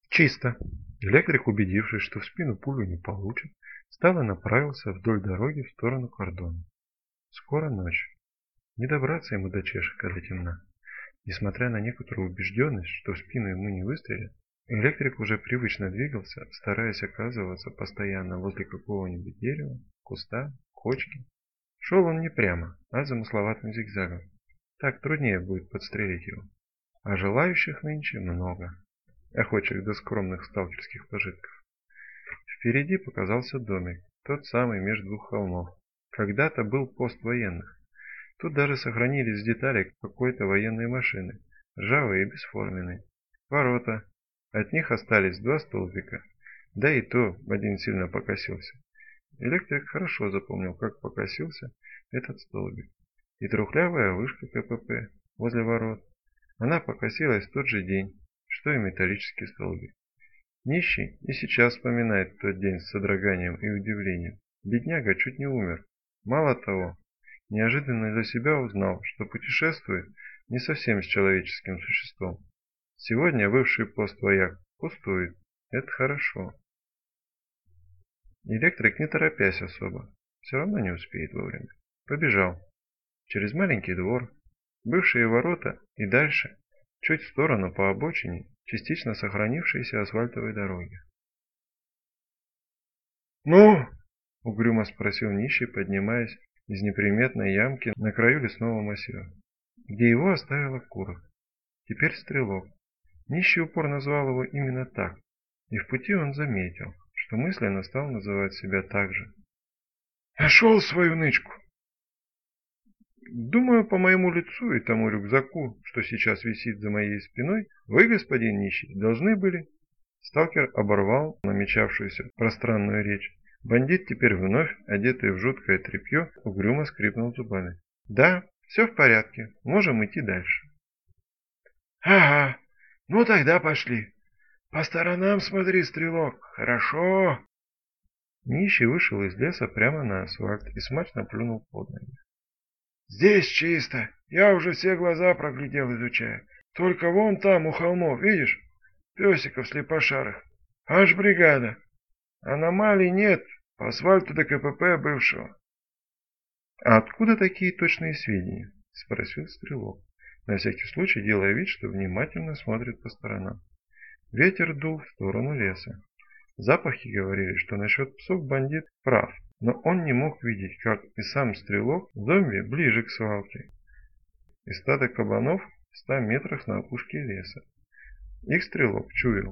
Чисто. Электрик, убедившись, что в спину пулю не получит, встал и направился вдоль дороги в сторону кордона. Скоро ночь. Не добраться ему до Чешика до темна. Несмотря на некоторую убежденность, что в спину ему не выстрелят, электрик уже привычно двигался, стараясь оказываться постоянно возле какого-нибудь дерева, куста, кочки. Шел он не прямо, а замысловатым зигзагом. Так труднее будет подстрелить его. А желающих нынче много, охочих до скромных сталкерских пожитков. Впереди показался домик, тот самый между двух холмов. Когда-то был пост военных. Тут даже сохранились детали какой-то военной машины, ржавые и бесформенные. Ворота. От них остались два столбика. Да и то один сильно покосился. Электрик хорошо запомнил, как покосился этот столбик. И трухлявая вышка КПП возле ворот. Она покосилась в тот же день, что и металлический столбик. Нищий и сейчас вспоминает тот день с содроганием и удивлением. Бедняга чуть не умер. Мало того, неожиданно для себя узнал, что путешествует не совсем с человеческим существом. Сегодня бывший пост вояк пустует. Это хорошо. Электрик, не торопясь особо, все равно не успеет вовремя. Побежал. Через маленький двор, бывшие ворота и дальше, чуть в сторону по обочине, частично сохранившиеся асфальтовой дороги. «Ну?» — угрюмо спросил нищий, поднимаясь из неприметной ямки на краю лесного массива, где его оставила Куров. Теперь Стрелок. Нищий упор назвал его именно так, и в пути он заметил, что мысленно стал называть себя так же. «Нашел свою нычку!» «Думаю, по моему лицу и тому рюкзаку, что сейчас висит за моей спиной, вы, господин нищий, должны были...» Сталкер оборвал намечавшуюся пространную речь. Бандит, теперь вновь одетый в жуткое тряпье, угрюмо скрипнул зубами. «Да, все в порядке, можем идти дальше». «Ага, ну тогда пошли. По сторонам смотри, Стрелок, хорошо?» Нищий вышел из леса прямо на асфальт и смачно плюнул под ноги. «Здесь чисто, я уже все глаза проглядел, изучая. Только вон там, у холмов, видишь, песиков слепошарых. Аж бригада. Аномалий нет, по асфальту до КПП бывшего». «А откуда такие точные сведения?» — спросил Стрелок, на всякий случай делая вид, что внимательно смотрит по сторонам. Ветер дул в сторону леса. Запахи говорили, что насчет псов бандит прав, но он не мог видеть, как и сам Стрелок, зомби ближе к свалке. И стадо кабанов в 100 метрах на опушке леса. Их Стрелок чуял.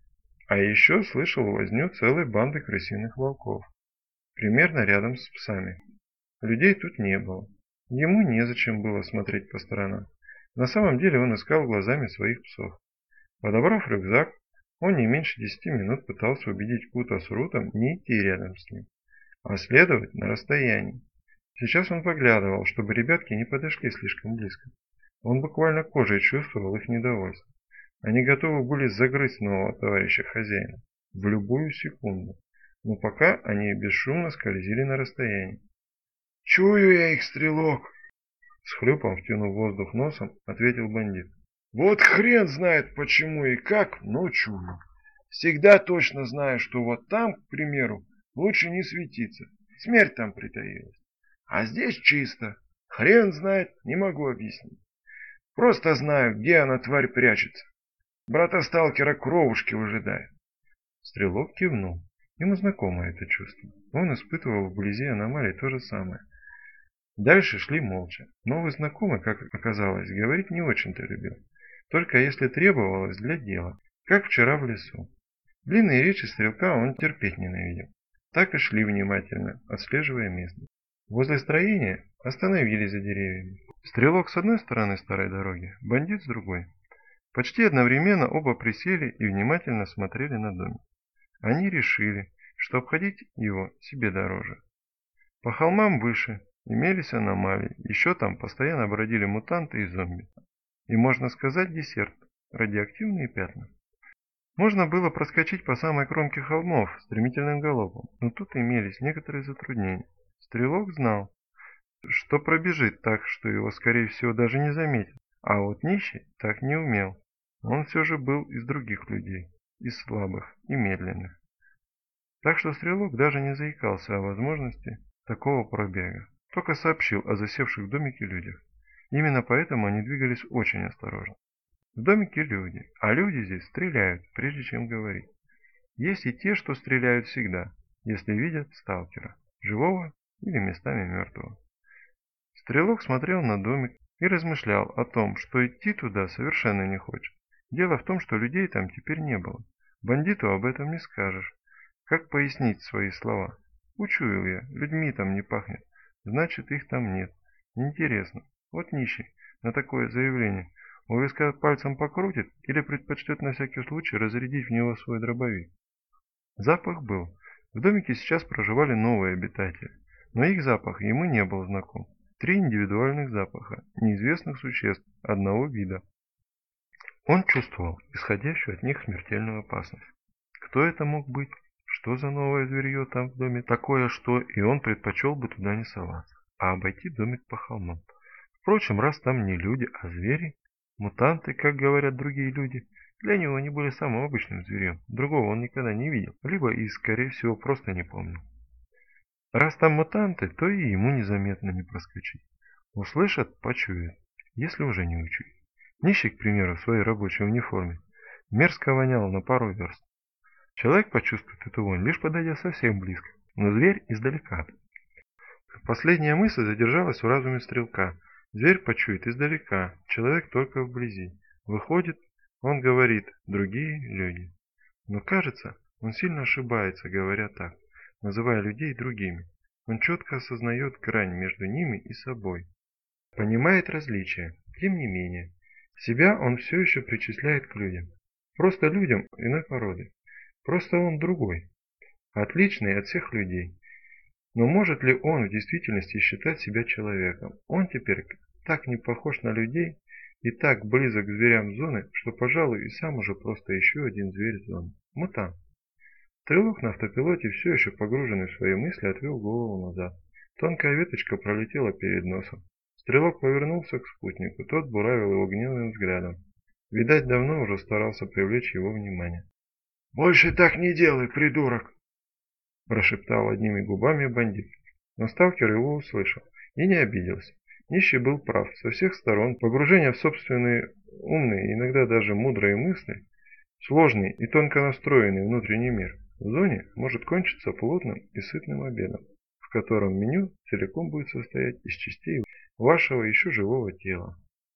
А еще слышал возню целой банды крысиных волков. Примерно рядом с псами. Людей тут не было. Ему незачем было смотреть по сторонам. На самом деле он искал глазами своих псов. Подобрав рюкзак, он не меньше 10 минут пытался убедить Кута с Рутом не идти рядом с ним, а следовать на расстоянии. Сейчас он поглядывал, чтобы ребятки не подошли слишком близко. Он буквально кожей чувствовал их недовольство. Они готовы были загрызть нового товарища хозяина в любую секунду, но пока они бесшумно скользили на расстоянии. «Чую я их, Стрелок!» С хлюпом, втянув воздух носом, ответил бандит. «Вот хрен знает почему и как, но чую. Всегда точно знаю, что вот там, к примеру, лучше не светиться. Смерть там притаилась. А здесь чисто. Хрен знает, не могу объяснить. Просто знаю, где она, тварь, прячется. Брата-сталкера кровушки выжидает». Стрелок кивнул. Ему знакомо это чувство. Он испытывал вблизи аномалий то же самое. Дальше шли молча. Новый знакомый, как оказалось, говорить не очень-то любил. Только если требовалось для дела, как вчера в лесу. Длинные речи Стрелка он терпеть ненавидел. Так и шли внимательно, отслеживая местность. Возле строения остановились за деревьями. Стрелок с одной стороны старой дороги, бандит с другой. Почти одновременно оба присели и внимательно смотрели на домик. Они решили, что обходить его себе дороже. По холмам выше имелись аномалии, еще там постоянно бродили мутанты и зомби. И, можно сказать, десерт – радиоактивные пятна. Можно было проскочить по самой кромке холмов стремительным галопом, но тут имелись некоторые затруднения. Стрелок знал, что пробежит так, что его, скорее всего, даже не заметит, а вот нищий так не умел. Он все же был из других людей. из слабых и медленных. Так что стрелок даже не заикался о возможности такого пробега, только сообщил о засевших в домике людях. Именно поэтому они двигались очень осторожно. В домике люди, а люди здесь стреляют, прежде чем говорить. Есть и те, что стреляют всегда, если видят сталкера, живого или местами мертвого. Стрелок смотрел на домик и размышлял о том, что идти туда совершенно не хочет. Дело в том, что людей там теперь не было. Бандиту об этом не скажешь. Как пояснить свои слова? Учуял я, людьми там не пахнет, значит их там нет. Интересно, вот нищий на такое заявление у виска пальцем покрутит или предпочтет на всякий случай разрядить в него свой дробовик? Запах был. В домике сейчас проживали новые обитатели, но их запах ему не был знаком. 3 индивидуальных запаха, неизвестных существ одного вида. Он чувствовал исходящую от них смертельную опасность. Кто это мог быть? Что за новое зверье там в доме такое, что и он предпочел бы туда не соваться, а обойти домик по холмам? Впрочем, раз там не люди, а звери, мутанты, как говорят другие люди, для него они были самым обычным зверем, другого он никогда не видел, либо и, скорее всего, просто не помнил. Раз там мутанты, то и ему незаметно не проскочить. Услышат, почуют, если уже не учуют. Нищий, к примеру, в своей рабочей униформе, мерзко вонял на пару верст. Человек почувствует эту вонь, лишь подойдя совсем близко, но зверь издалека. Последняя мысль задержалась в разуме стрелка. Зверь почует издалека, человек только вблизи. Выходит, он говорит «другие люди». Но кажется, он сильно ошибается, говоря так, называя людей другими. Он четко осознает грань между ними и собой. Понимает различия, тем не менее. Себя он все еще причисляет к людям. Просто людям иной породы. Просто он другой. Отличный от всех людей. Но может ли он в действительности считать себя человеком? Он теперь так не похож на людей и так близок к зверям зоны, что, пожалуй, и сам уже просто еще один зверь зоны. Мутант. Стрелок на автопилоте, все еще погруженный в свои мысли, отвел голову назад. Тонкая веточка пролетела перед носом. Стрелок повернулся к спутнику, тот буравил его гневным взглядом. Видать, давно уже старался привлечь его внимание. «Больше так не делай, придурок!» Прошептал одними губами бандит. Но сталкер его услышал и не обиделся. Нищий был прав. Со всех сторон погружение в собственные умные, иногда даже мудрые мысли, сложный и тонко настроенный внутренний мир в зоне может кончиться плотным и сытным обедом, в котором меню целиком будет состоять из частей вашего еще живого тела.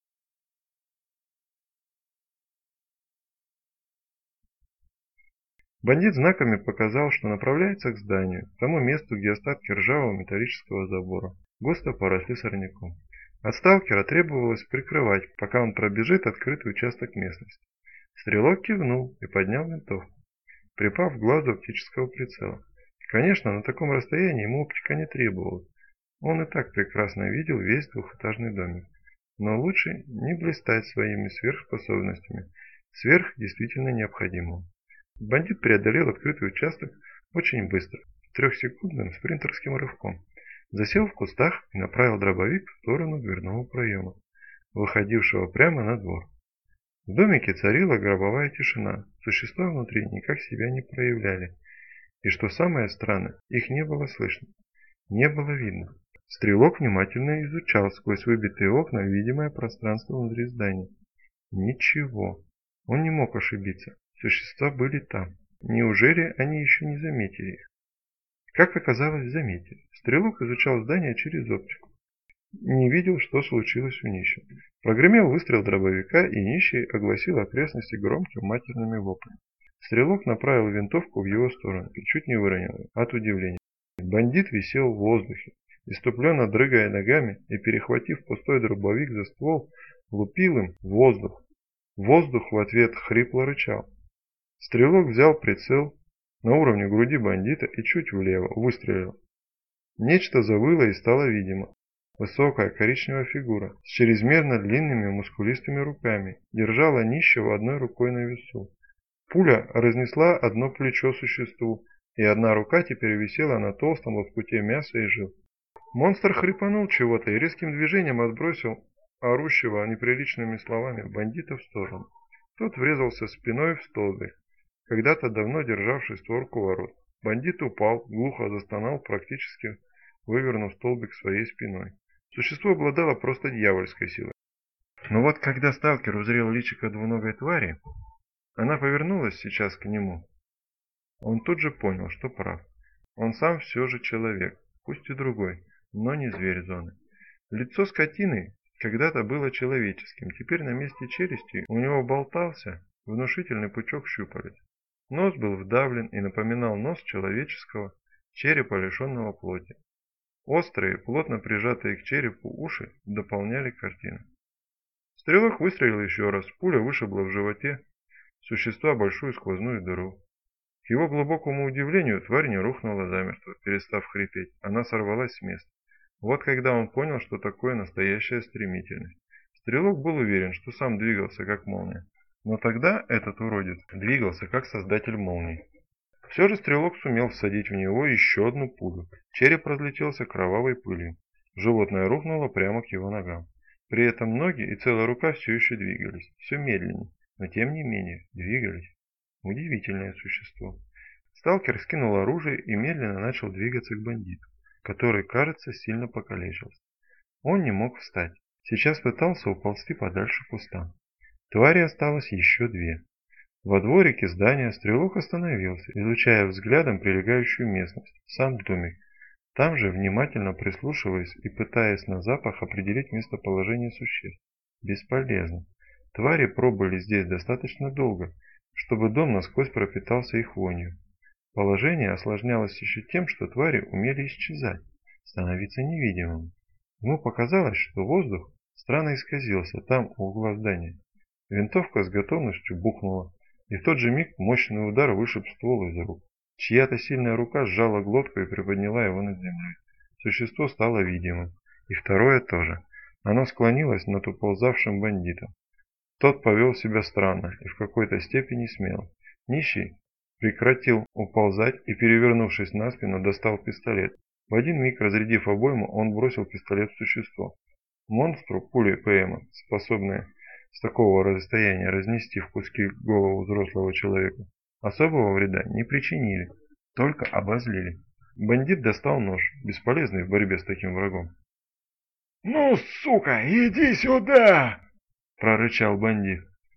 Бандит знаками показал, что направляется к зданию, к тому месту, где остатки ржавого металлического забора густо поросли сорняком. От сталкера требовалось прикрывать, пока он пробежит открытый участок местности. Стрелок кивнул и поднял винтовку, припав к глазу оптического прицела. Конечно, на таком расстоянии ему оптика не требовалась. Он и так прекрасно видел весь двухэтажный домик. Но лучше не блистать своими сверхспособностями, сверх действительно необходимого. Бандит преодолел открытый участок очень быстро, трехсекундным спринтерским рывком. Засел в кустах и направил дробовик в сторону дверного проема, выходившего прямо на двор. В домике царила гробовая тишина, существа внутри никак себя не проявляли. И что самое странное, их не было слышно, не было видно. Стрелок внимательно изучал сквозь выбитые окна видимое пространство внутри здания. Ничего. Он не мог ошибиться. Существа были там. Неужели они еще не заметили их? Как оказалось, заметили. Стрелок изучал здание через оптику. Не видел, что случилось у нищего. Прогремел выстрел дробовика, и нищий огласил окрестности громкими матерными воплями. Стрелок направил винтовку в его сторону и чуть не выронил ее от удивления. Бандит висел в воздухе, иступленно дрыгая ногами и, перехватив пустой дробовик за ствол, лупил им в воздух. Воздух в ответ хрипло рычал. Стрелок взял прицел на уровне груди бандита и чуть влево выстрелил. Нечто завыло и стало видимо. Высокая коричневая фигура с чрезмерно длинными мускулистыми руками держала нищего одной рукой на весу. Пуля разнесла одно плечо существу, и одна рука теперь висела на толстом лоскуте мяса и жил. Монстр хрипанул чего-то и резким движением отбросил орущего неприличными словами бандита в сторону. Тот врезался спиной в столбик, когда-то давно державший створку ворот. Бандит упал, глухо застонал, практически вывернув столбик своей спиной. Существо обладало просто дьявольской силой. Но вот когда сталкер узрел личико двуногой твари, она повернулась сейчас к нему. Он тут же понял, что прав. Он сам все же человек, пусть и другой, но не зверь зоны. Лицо скотины когда-то было человеческим, теперь на месте челюсти у него болтался внушительный пучок щупалец. Нос был вдавлен и напоминал нос человеческого черепа, лишенного плоти. Острые, плотно прижатые к черепу уши дополняли картину. Стрелок выстрелил еще раз, пуля вышибла в животе существа большую сквозную дыру. К его глубокому удивлению, тварь не рухнула замертво, перестав хрипеть, она сорвалась с места. Вот когда он понял, что такое настоящая стремительность. Стрелок был уверен, что сам двигался как молния, но тогда этот уродец двигался как создатель молний. Все же стрелок сумел всадить в него еще одну пулю. Череп разлетелся кровавой пылью. Животное рухнуло прямо к его ногам. При этом ноги и целая рука все еще двигались, все медленнее, но тем не менее двигались. Удивительное существо. Сталкер скинул оружие и медленно начал двигаться к бандиту, который, кажется, сильно покалечился. Он не мог встать. Сейчас пытался уползти подальше к кустам. Твари осталось еще две. Во дворике здания стрелок остановился, изучая взглядом прилегающую местность, сам домик. Там же, внимательно прислушиваясь и пытаясь на запах определить местоположение существ. Бесполезно. Твари пробыли здесь достаточно долго, чтобы дом насквозь пропитался их вонью. Положение осложнялось еще тем, что твари умели исчезать, становиться невидимыми. Ему показалось, что воздух странно исказился там, у угла здания. Винтовка с готовностью бухнула, и в тот же миг мощный удар вышиб ствол из рук. Чья-то сильная рука сжала глотку и приподняла его над землей. Существо стало видимым. И второе тоже. Оно склонилось над уползавшим бандитом. Тот повел себя странно и в какой-то степени смело. Нищий прекратил уползать и, перевернувшись на спину, достал пистолет. В один миг, разрядив обойму, он бросил пистолет в существо. Монстру пули ПМ, способные с такого расстояния разнести в куски голову взрослого человека, особого вреда не причинили, только обозлили. Бандит достал нож, бесполезный в борьбе с таким врагом. «Ну, сука, иди сюда!» – прорычал бандит.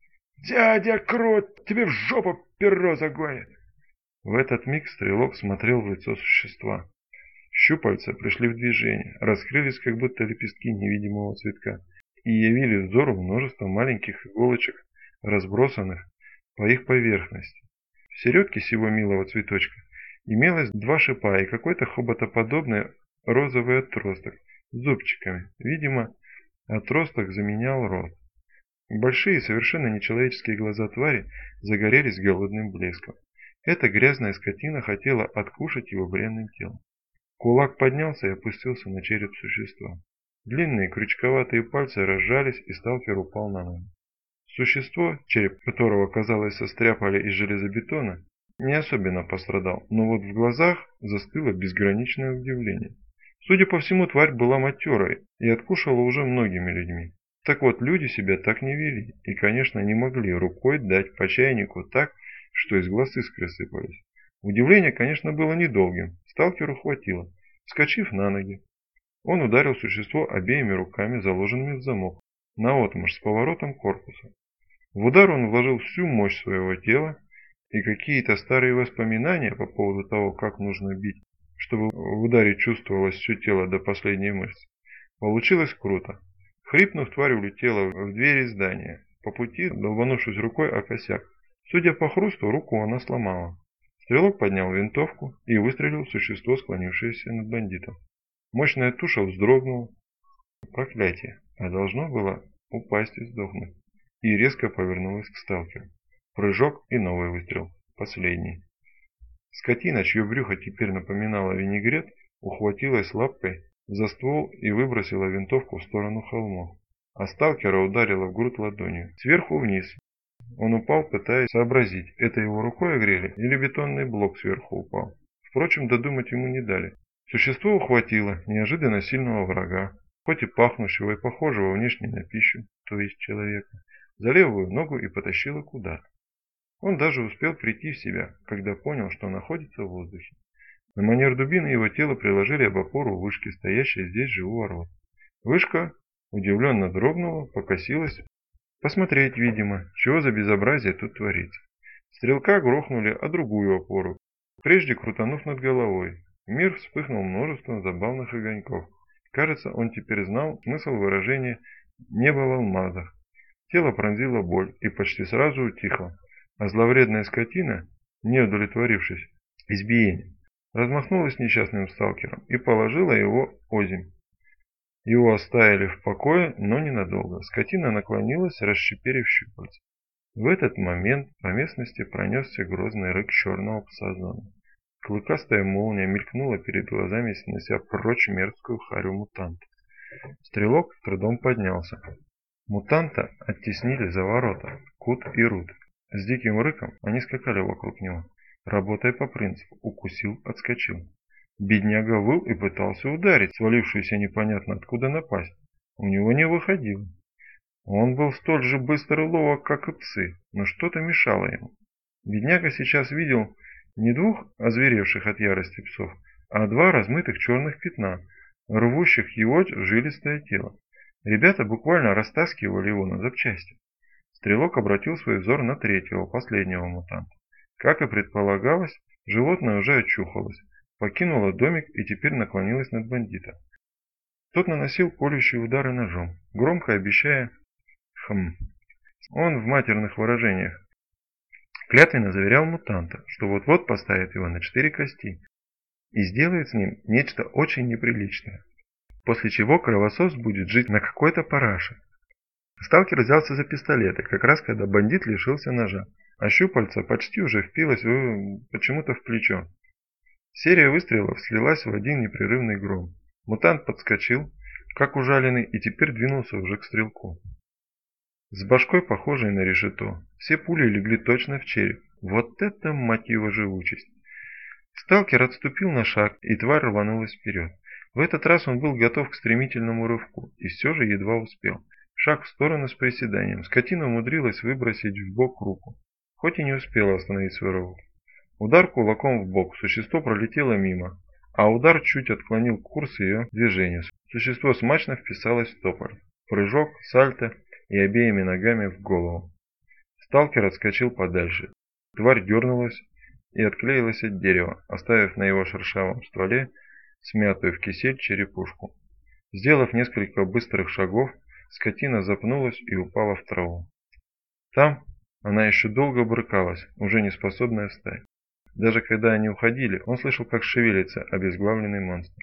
«Дядя Крут тебе в жопу перо загонит!» В этот миг стрелок смотрел в лицо существа. Щупальца пришли в движение, раскрылись как будто лепестки невидимого цветка и явили взору множество маленьких иголочек, разбросанных по их поверхности. В середке сего милого цветочка имелось два шипа и какой-то хоботоподобный розовый отросток с зубчиками. Видимо, отросток заменял рот. Большие, совершенно нечеловеческие глаза твари загорелись голодным блеском. Эта грязная скотина хотела откушать его бренным телом. Кулак поднялся и опустился на череп существа. Длинные крючковатые пальцы разжались, и сталкер упал на ноги. Существо, череп которого, казалось, состряпали из железобетона, не особенно пострадал, но вот в глазах застыло безграничное удивление. Судя по всему, тварь была матерой и откушала уже многими людьми. Так вот, люди себя так не вели и, конечно, не могли рукой дать по чайнику так, что из глаз искры сыпались. Удивление, конечно, было недолгим. Сталкеру хватило. Вскочив на ноги, он ударил существо обеими руками, заложенными в замок, наотмашь с поворотом корпуса. В удар он вложил всю мощь своего тела, и какие-то старые воспоминания по поводу того, как нужно бить, чтобы в ударе чувствовалось все тело до последней мышцы. Получилось круто. Хрипнув, тварь улетела в двери здания, по пути долбанувшись рукой о косяк. Судя по хрусту, руку она сломала. Стрелок поднял винтовку и выстрелил в существо, склонившееся над бандитом. Мощная туша вздрогнула. Проклятие, а должно было упасть и сдохнуть. И резко повернулась к сталкеру. Прыжок и новый выстрел. Последний. Скотина, чье брюхо теперь напоминало винегрет, ухватилась лапкой за ствол и выбросила винтовку в сторону холмов. А сталкера ударила в грудь ладонью. Сверху вниз. Он упал, пытаясь сообразить, это его рукой огрели или бетонный блок сверху упал. Впрочем, додумать ему не дали. Существо ухватило неожиданно сильного врага, хоть и пахнущего и похожего внешне на пищу, то есть человека, за левую ногу и потащило куда-то. Он даже успел прийти в себя, когда понял, что находится в воздухе. На манер дубины его тело приложили об опору вышки, стоящей здесь же у ворот. Вышка удивленно дрогнула, покосилась. Посмотреть, видимо, чего за безобразие тут творится. Стрелка грохнули о другую опору, прежде крутанув над головой. Мир вспыхнул множеством забавных огоньков. Кажется, он теперь знал смысл выражения «небо в алмазах». Тело пронзила боль и почти сразу утихло, а зловредная скотина, не удовлетворившись избиением, размахнулась несчастным сталкером и положила его озимь. Его оставили в покое, но ненадолго. Скотина наклонилась, расщеперив щупальца. В этот момент по местности пронесся грозный рык черного пса зоны. Клыкастая молния мелькнула перед глазами, снося прочь мерзкую харю мутанта. Стрелок с трудом поднялся. Мутанта оттеснили за ворота Кут и Рут. С диким рыком они скакали вокруг него, работая по принципу «укусил, отскочил». Бедняга выл и пытался ударить свалившуюся непонятно откуда напасть. У него не выходило. Он был столь же быстр и ловок, как и псы, но что-то мешало ему. Бедняга сейчас видел не двух озверевших от ярости псов, а два размытых черных пятна, рвущих его жилистое тело. Ребята буквально растаскивали его на запчасти. Стрелок обратил свой взор на третьего, последнего мутанта. Как и предполагалось, животное уже очухалось, покинуло домик и теперь наклонилось над бандитом. Тот наносил колющие удары ножом, громко обещая Он в матерных выражениях клятвенно заверял мутанта, что вот-вот поставит его на 4 кости и сделает с ним нечто очень неприличное, после чего кровосос будет жить на какой-то параше. Сталкер взялся за пистолет, и как раз когда бандит лишился ножа, а щупальца почти уже впилось почему-то в плечо. Серия выстрелов слилась в один непрерывный гром. Мутант подскочил, как ужаленный, и теперь двинулся уже к стрелку. С башкой, похожей на решето, все пули легли точно в череп. Вот это, мать его, живучесть! Сталкер отступил на шаг, и тварь рванулась вперед. В этот раз он был готов к стремительному рывку, и все же едва успел. Шаг в сторону с приседанием. Скотина умудрилась выбросить в бок руку, хоть и не успела остановить свой рывок. Удар кулаком в бок, существо пролетело мимо, а удар чуть отклонил курс ее движения. Существо смачно вписалось в тополь. Прыжок, сальто и обеими ногами в голову. Сталкер отскочил подальше. Тварь дернулась и отклеилась от дерева, оставив на его шершавом стволе смятую в кисель черепушку. Сделав несколько быстрых шагов, скотина запнулась и упала в траву. Там она еще долго брыкалась, уже не способная встать. Даже когда они уходили, он слышал, как шевелится обезглавленный монстр.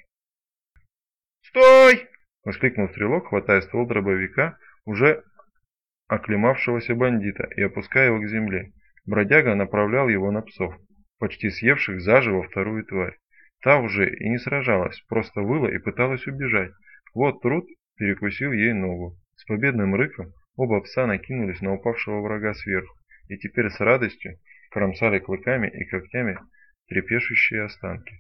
«Стой!» — воскликнул стрелок, хватая ствол дробовика уже оклемавшегося бандита и опуская его к земле. Бродяга направлял его на псов, почти съевших заживо вторую тварь. Та уже и не сражалась, просто выла и пыталась убежать. Вот Трут перекусил ей ногу. С победным рыком оба пса накинулись на упавшего врага сверху и теперь с радостью кромсали клыками и когтями трепещущие останки.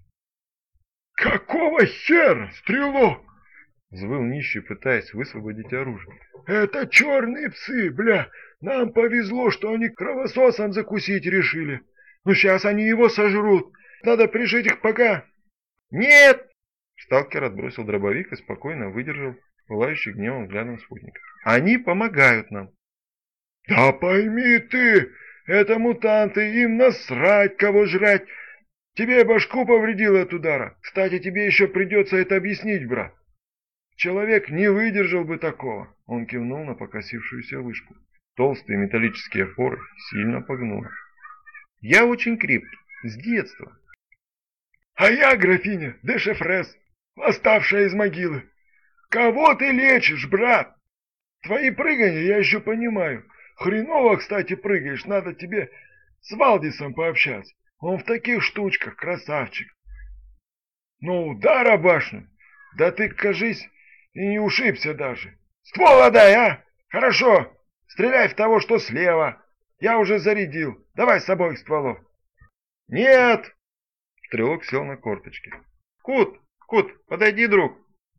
«Какого хера, стрелок?» — взвыл нищий, пытаясь высвободить оружие. «Это черные псы, бля! Нам повезло, что они кровососом закусить решили. Ну сейчас они его сожрут. Надо пришить их пока». «Нет!» — сталкер отбросил дробовик и спокойно выдержал пылающий гневом взглядом спутника. «Они помогают нам». «Да пойми ты, это мутанты, им насрать, кого жрать. Тебе башку повредило от удара. Кстати, тебе еще придется это объяснить, брат. Человек не выдержал бы такого». Он кивнул на покосившуюся вышку. Толстые металлические опоры сильно погнуло. «Я очень крепкий, с детства». «А я, графиня де Шефрес, восставшая из могилы. Кого ты лечишь, брат? Твои прыгания я еще понимаю. Хреново, кстати, прыгаешь, надо тебе с Валдисом пообщаться. Он в таких штучках красавчик. Но удара башню, да ты, кажись, и не ушибся даже. Ствол отдай, а? Хорошо, стреляй в того, что слева. Я уже зарядил, давай с обоих стволов». «Нет!» Стрелок сел на корточки. Кут, подойди, друг!»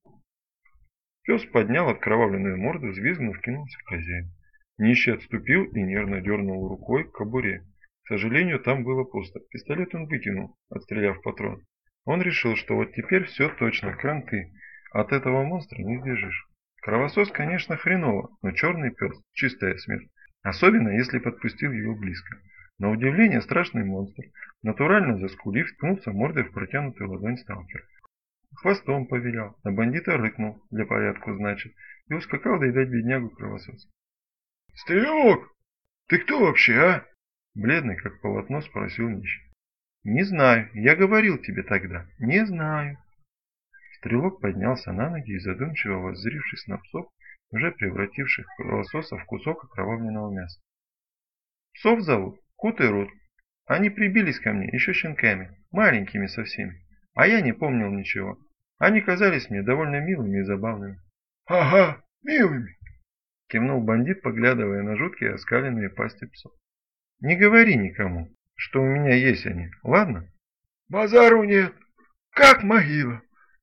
Пес поднял окровавленную морду, взвизгнув, кинулся к хозяину. Нищий отступил и нервно дернул рукой к кобуре. К сожалению, там было пусто. Пистолет он выкинул, отстреляв патрон. Он решил, что вот теперь все точно, кранты. От этого монстра не сбежишь. Кровосос, конечно, хреново, но черный пес – чистая смерть. Особенно, если подпустил его близко. На удивление, страшный монстр, натурально заскулив, ткнулся мордой в протянутую ладонь сталкера. Хвостом повилял, на бандита рыкнул, для порядку значит, и ускакал доедать беднягу кровососа. «Стрелок, ты кто вообще, а?» Бледный, как полотно, спросил нищий. «Не знаю, я говорил тебе тогда, не знаю». Стрелок поднялся на ноги и, задумчиво воззрившись на псов, уже превративших кровососа в кусок окровавленного мяса. «Псов зовут Кут и Рут. Они прибились ко мне еще щенками, маленькими совсем, а я не помнил ничего. Они казались мне довольно милыми и забавными». «Ага, милыми», — кивнул бандит, поглядывая на жуткие оскаленные пасти псов. «Не говори никому, что у меня есть они, ладно?» «Базару нет. Как могила.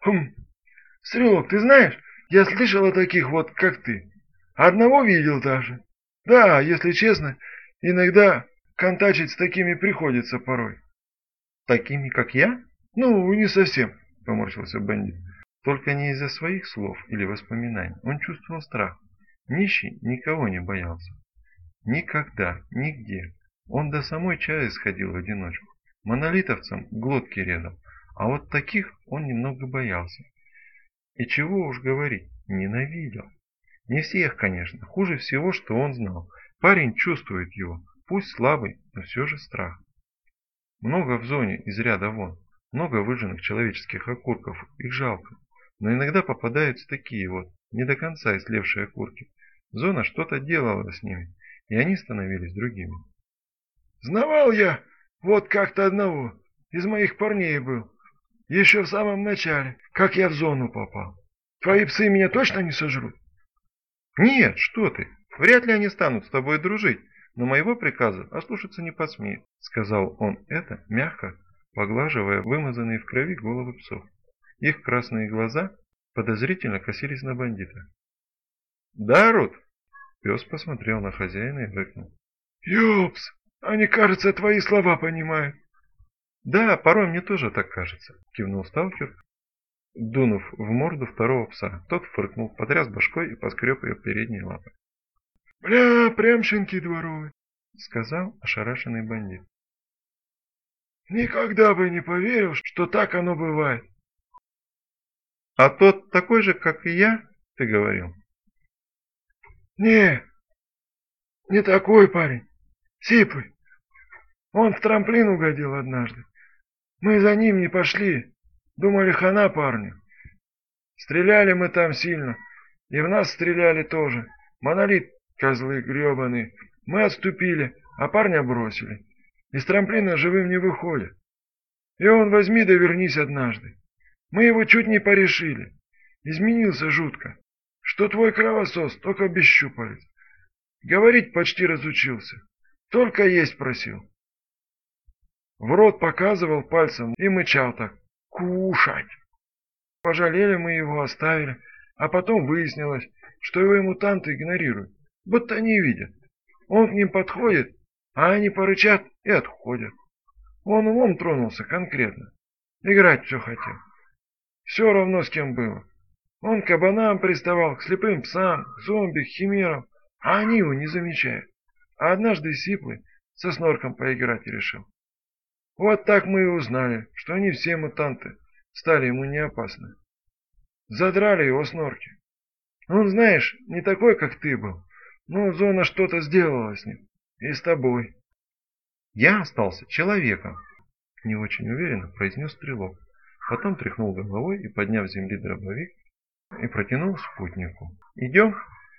Стрелок, ты знаешь, я слышал о таких вот, как ты. Одного видел даже. Да, если честно, иногда контачить с такими приходится порой». «Такими, как я?» «Ну, не совсем», — поморщился бандит. Только не из-за своих слов или воспоминаний. Он чувствовал страх. Нищий никого не боялся. Никогда, нигде. Он до самой чая сходил в одиночку. Монолитовцам глотки резал. А вот таких он немного боялся. И чего уж говорить, ненавидел. Не всех, конечно. Хуже всего, что он знал. Парень чувствует его. Пусть слабый, но все же страх. Много в зоне из ряда вон. Много выжженных человеческих окурков. Их жалко. Но иногда попадаются такие вот, не до конца истлевшие окурки. Зона что-то делала с ними, и они становились другими. «Знавал я вот как-то одного, из моих парней был, еще в самом начале, как я в зону попал. Твои псы меня точно не сожрут?» «Нет, что ты, вряд ли они станут с тобой дружить, но моего приказа ослушаться не посмеют», — сказал он это, мягко поглаживая вымазанные в крови головы псов. Их красные глаза подозрительно косились на бандита. «Да, Рут?» Пес посмотрел на хозяина и рыкнул. «Ёпс, они, кажется, твои слова понимают». «Да, порой мне тоже так кажется», — кивнул сталкер, дунув в морду второго пса. Тот фыркнул, потряс башкой и поскреб ее передней лапой. «Бля, прям щенки дворовые», — сказал ошарашенный бандит. «Никогда бы не поверил, что так оно бывает». «А тот такой же, как и я, ты говорил?» «Не, не такой парень, сиплый. Он в трамплин угодил однажды. Мы за ним не пошли, думали, хана парню. Стреляли мы там сильно, и в нас стреляли тоже. Монолит, козлы гребаные. Мы отступили, а парня бросили. Из трамплина живым не выходит. И он возьми да вернись однажды. Мы его чуть не порешили. Изменился жутко. Что твой кровосос, только без щупалец. Говорить почти разучился. Только есть просил. В рот показывал пальцем и мычал так. Кушать. Пожалели мы его, оставили. А потом выяснилось, что его мутанты игнорируют. Будто не видят. Он к ним подходит, а они порычат и отходят. Он умом тронулся конкретно. Играть все хотел. Все равно с кем было. Он к кабанам приставал, к слепым псам, к зомби, к химерам, а они его не замечают. А однажды сиплый со снорком поиграть решил. Вот так мы и узнали, что не все мутанты стали ему не опасны. Задрали его снорки. Он, знаешь, не такой, как ты был, но зона что-то сделала с ним. И с тобой. «Я остался человеком», — не очень уверенно произнес стрелок. Потом тряхнул головой и, подняв с земли дробовик, и протянул спутнику. «Идем?»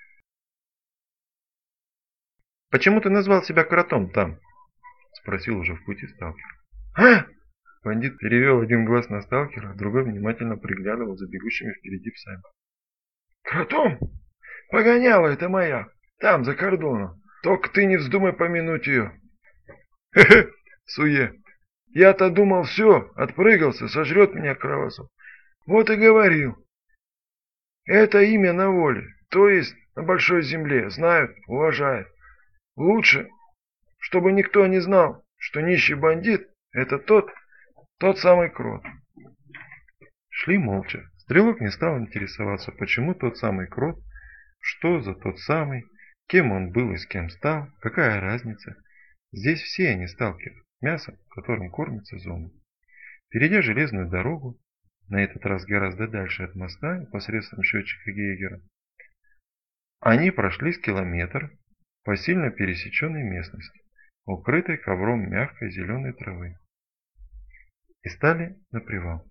«Почему ты назвал себя кротом там?» — спросил уже в пути сталкер. «А?» Бандит перевел один глаз на сталкера, другой внимательно приглядывал за бегущими впереди псами. «Кротом? Погоняла это моя, там, за кордоном. Только ты не вздумай помянуть ее». «Хе-хе, суе. Я-то думал, все, отпрыгался, сожрет меня кровосос. Вот и говорил. Это имя на воле, то есть на большой земле, знают, уважают. Лучше, чтобы никто не знал, что нищий бандит — это тот самый Крот. Шли молча. Стрелок не стал интересоваться, почему тот самый Крот, что за тот самый, кем он был и с кем стал, какая разница. Здесь все они сталкеры, мясом, которым кормятся зоны. Перейдя железную дорогу, на этот раз гораздо дальше от моста, посредством счетчика Гейгера, они прошли с километр по сильно пересеченной местности, укрытой ковром мягкой зеленой травы, и стали на привал.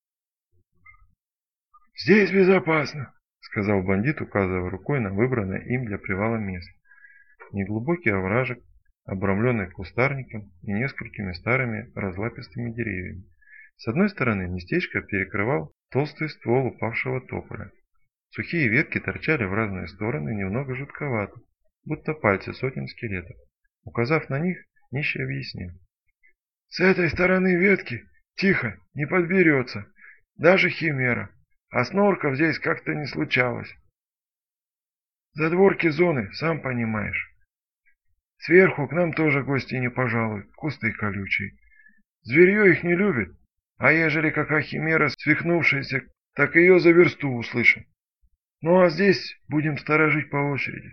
«Здесь безопасно», — сказал бандит, указывая рукой на выбранное им для привала место. Неглубокий овражек, обрамленный кустарником и несколькими старыми разлапистыми деревьями. С одной стороны местечко перекрывал толстый ствол упавшего тополя. Сухие ветки торчали в разные стороны немного жутковато, будто пальцы сотен скелетов. Указав на них, нищий объяснил. «С этой стороны ветки тихо, не подберется, даже химера, а снорков здесь как-то не случалось. Задворки зоны, сам понимаешь. Сверху к нам тоже гости не пожалуют, кусты колючие. Зверье их не любит, а ежели какая химера свихнувшаяся, так ее за версту услышим. Ну а здесь будем сторожить по очереди».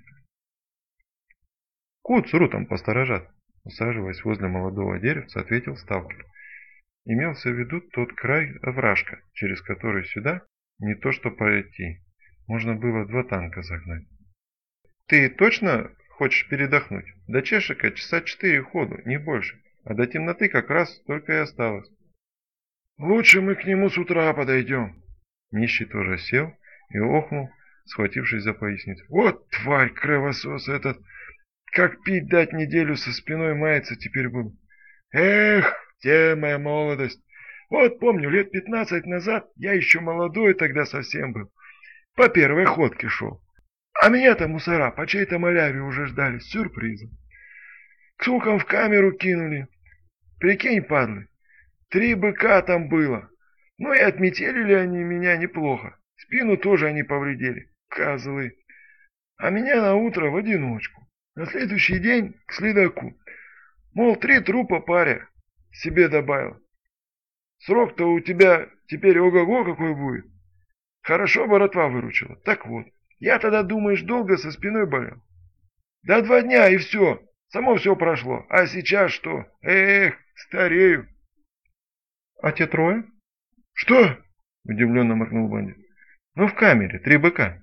«Кут с Рутом посторожат», — усаживаясь возле молодого деревца, ответил сталкер. Имелся в виду тот край овражка, через который сюда не то что пройти, можно было 2 танка загнать. «Ты точно хочешь передохнуть? До Чешика часа 4 ходу, не больше, а до темноты как раз только и осталось». «Лучше мы к нему с утра подойдем». Нищий тоже сел и охнул, схватившись за поясницу. «Вот тварь, кровосос этот! Как пить дать неделю со спиной маяться теперь буду. Эх, где моя молодость! Вот помню, лет 15 назад, я еще молодой тогда совсем был, по первой ходке шел. А меня-то мусора по чьей-то маляве уже ждали с сюрпризом. К сукам в камеру кинули. Прикинь, падлы, 3 быка там было. Ну и отметелили они меня неплохо. Спину тоже они повредили, козлы. А меня на утро в одиночку. На следующий день к следаку. Мол, 3 трупа паря себе добавил. Срок-то у тебя теперь ого-го какой будет. Хорошо братва выручила. Так вот, я тогда, думаешь, долго со спиной болел? Да 2 дня и все. Само все прошло. А сейчас что? Эх, старею. «А те 3? Что? Удивленно моргнул бандит. «Ну в камере, 3 быка».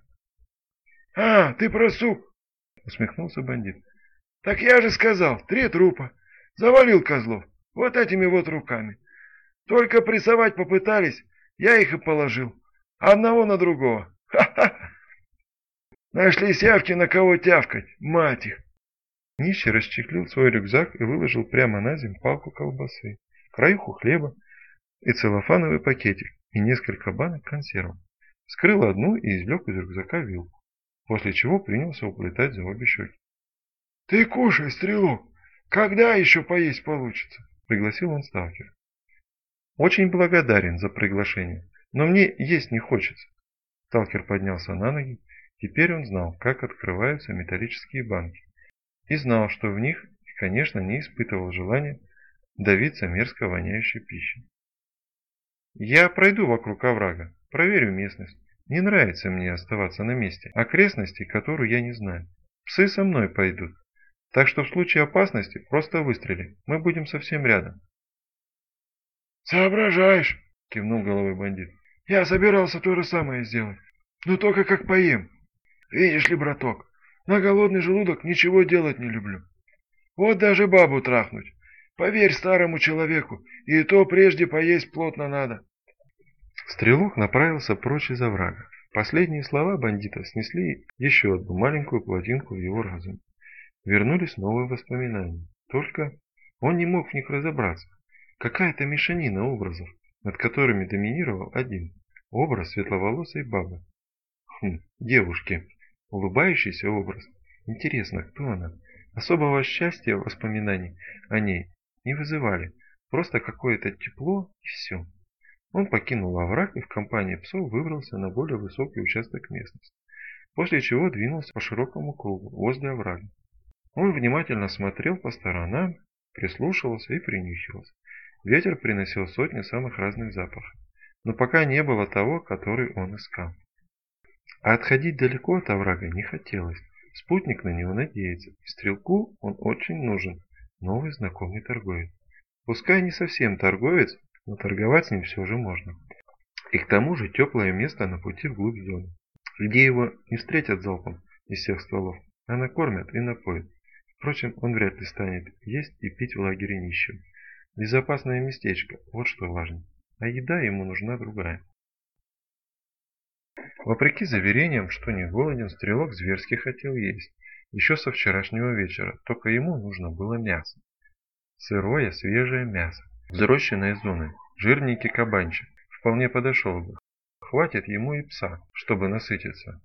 «А, ты про сук?» — усмехнулся бандит. «Так я же сказал, 3 трупа. Завалил козлов. Вот этими вот руками. Только прессовать попытались, я их и положил. Одного на другого. Ха-ха! Нашли сявки на кого тявкать, мать их!» Нищий расчехлил свой рюкзак и выложил прямо на землю палку колбасы, краюху хлеба и целлофановый пакетик, и несколько банок консервов. Вскрыл одну и извлек из рюкзака вилку, после чего принялся уплетать за обе щеки. «Ты кушай, стрелок, когда еще поесть получится?» — пригласил он сталкера. «Очень благодарен за приглашение, но мне есть не хочется». Сталкер поднялся на ноги. Теперь он знал, как открываются металлические банки, и знал, что в них, и, конечно, не испытывал желания давиться мерзко воняющей пищей. «Я пройду вокруг оврага, проверю местность. Не нравится мне оставаться на месте, окрестности, которую я не знаю. Псы со мной пойдут, так что в случае опасности просто выстрели, мы будем совсем рядом». «Соображаешь», — кивнул головой бандит. «Я собирался то же самое сделать, но только как поем. Видишь ли, браток, на голодный желудок ничего делать не люблю. Вот даже бабу трахнуть. Поверь старому человеку, и то прежде поесть плотно надо». Стрелок направился прочь из оврага. Последние слова бандита снесли еще одну маленькую плотинку в его разум. Вернулись новые воспоминания. Только он не мог в них разобраться. Какая-то мешанина образов, над которыми доминировал один – образ светловолосой бабы. Девушки. Улыбающийся образ. Интересно, кто она? Особого счастья воспоминаний о ней не вызывали. Просто какое-то тепло и все. Он покинул овраг и в компании псов выбрался на более высокий участок местности, после чего двинулся по широкому кругу возле оврага. Он внимательно смотрел по сторонам прислушивался и принюхивался. Ветер приносил сотни самых разных запахов, но пока не было того, который он искал. А отходить далеко от оврага не хотелось. Спутник на него надеется, и стрелку он очень нужен, новый знакомый торговец. Пускай не совсем торговец, но торговать с ним все же можно. И к тому же теплое место на пути вглубь зоны, где его не встретят залпом из всех стволов, а накормят и напоят. Впрочем, он вряд ли станет есть и пить в лагере нищим. Безопасное местечко, вот что важно, а еда ему нужна другая. Вопреки заверениям, что не голоден, стрелок зверски хотел есть. Еще со вчерашнего вечера, только ему нужно было мясо. Сырое, свежее мясо, взрощенное зоной, жирненький кабанчик, вполне подошел бы. Хватит ему и пса, чтобы насытиться.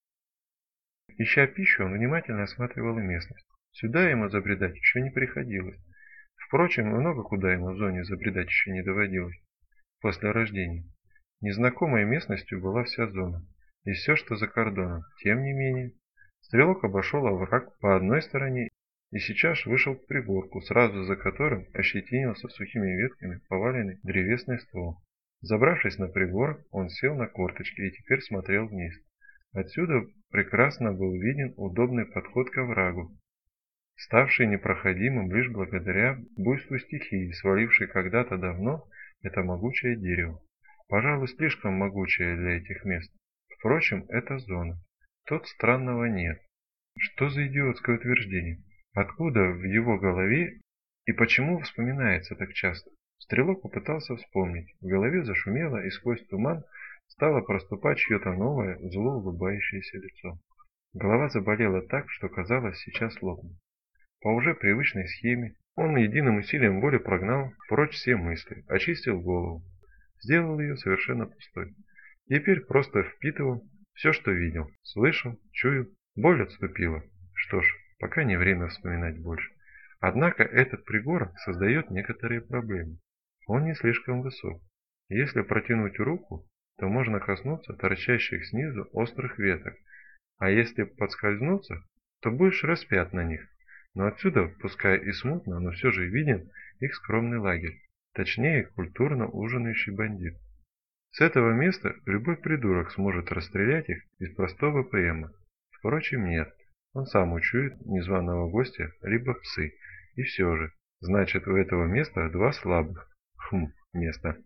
Ища пищу, он внимательно осматривал местность. Сюда ему забредать еще не приходилось. Впрочем, много куда ему в зоне забредать еще не доводилось. После рождения. Незнакомой местностью была вся зона. И все, что за кордоном. Тем не менее, стрелок обошел овраг по одной стороне и сейчас вышел к пригорку, сразу за которым ощетинился сухими ветками поваленный древесный ствол. Забравшись на пригорок, он сел на корточки и теперь смотрел вниз. Отсюда прекрасно был виден удобный подход к оврагу, ставший непроходимым лишь благодаря буйству стихии, свалившей когда-то давно это могучее дерево. Пожалуй, слишком могучее для этих мест. Впрочем, это зона. Тут странного нет. Что за идиотское утверждение? Откуда в его голове и почему вспоминается так часто? Стрелок попытался вспомнить. В голове зашумело, и сквозь туман стало проступать чье-то новое, зло улыбающееся лицо. Голова заболела так, что казалось, сейчас лопнет. По уже привычной схеме он единым усилием воли прогнал прочь все мысли, очистил голову, сделал ее совершенно пустой. Теперь просто впитывал все, что видел, слышал, чуял, боль отступила. Что ж, пока не время вспоминать больше. Однако этот пригорок создает некоторые проблемы. Он не слишком высок. Если протянуть руку, то можно коснуться торчащих снизу острых веток, а если подскользнуться, то будешь распят на них. Но отсюда, пускай и смутно, но все же виден их скромный лагерь, точнее культурно ужинающий бандит. С этого места любой придурок сможет расстрелять их из простого ПМа. Впрочем, нет, он сам учует незваного гостя, либо псы, и все же, значит, у этого места два слабых, места.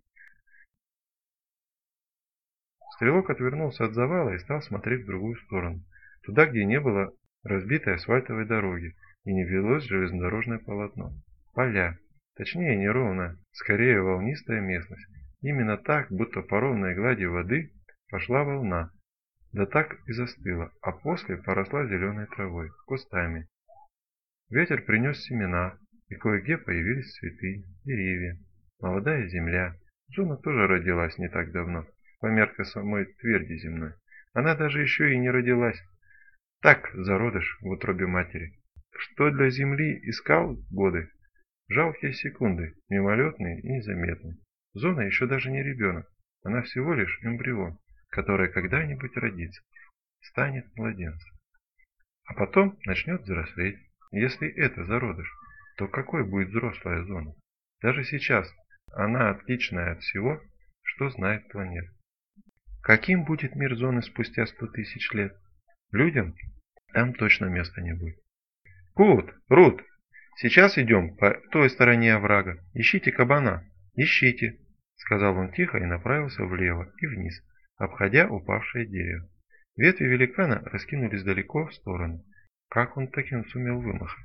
Стрелок отвернулся от завала и стал смотреть в другую сторону, туда, где не было разбитой асфальтовой дороги и не велось железнодорожное полотно. Поля, точнее неровная, скорее волнистая местность. Именно так, будто по ровной глади воды пошла волна, да так и застыла, а после поросла зеленой травой, кустами. Ветер принес семена, и кое-где появились цветы, деревья, молодая земля. Зона тоже родилась не так давно, по меркам самой тверди земной. Она даже еще и не родилась. Так, зародыш в утробе матери. Что для земли искал годы? Жалкие секунды, мимолетные и незаметные. Зона еще даже не ребенок, она всего лишь эмбрион, который когда-нибудь родится, станет младенцем. А потом начнет взрослеть. Если это зародыш, то какой будет взрослая зона? Даже сейчас она отличная от всего, что знает планета. Каким будет мир зоны спустя 100 тысяч лет? Людям там точно места не будет. Кут, Рут, сейчас идем по той стороне оврага. Ищите кабана. Ищите, сказал он тихо и направился влево и вниз, обходя упавшее дерево. Ветви великана раскинулись далеко в сторону. Как он таким сумел вымахать?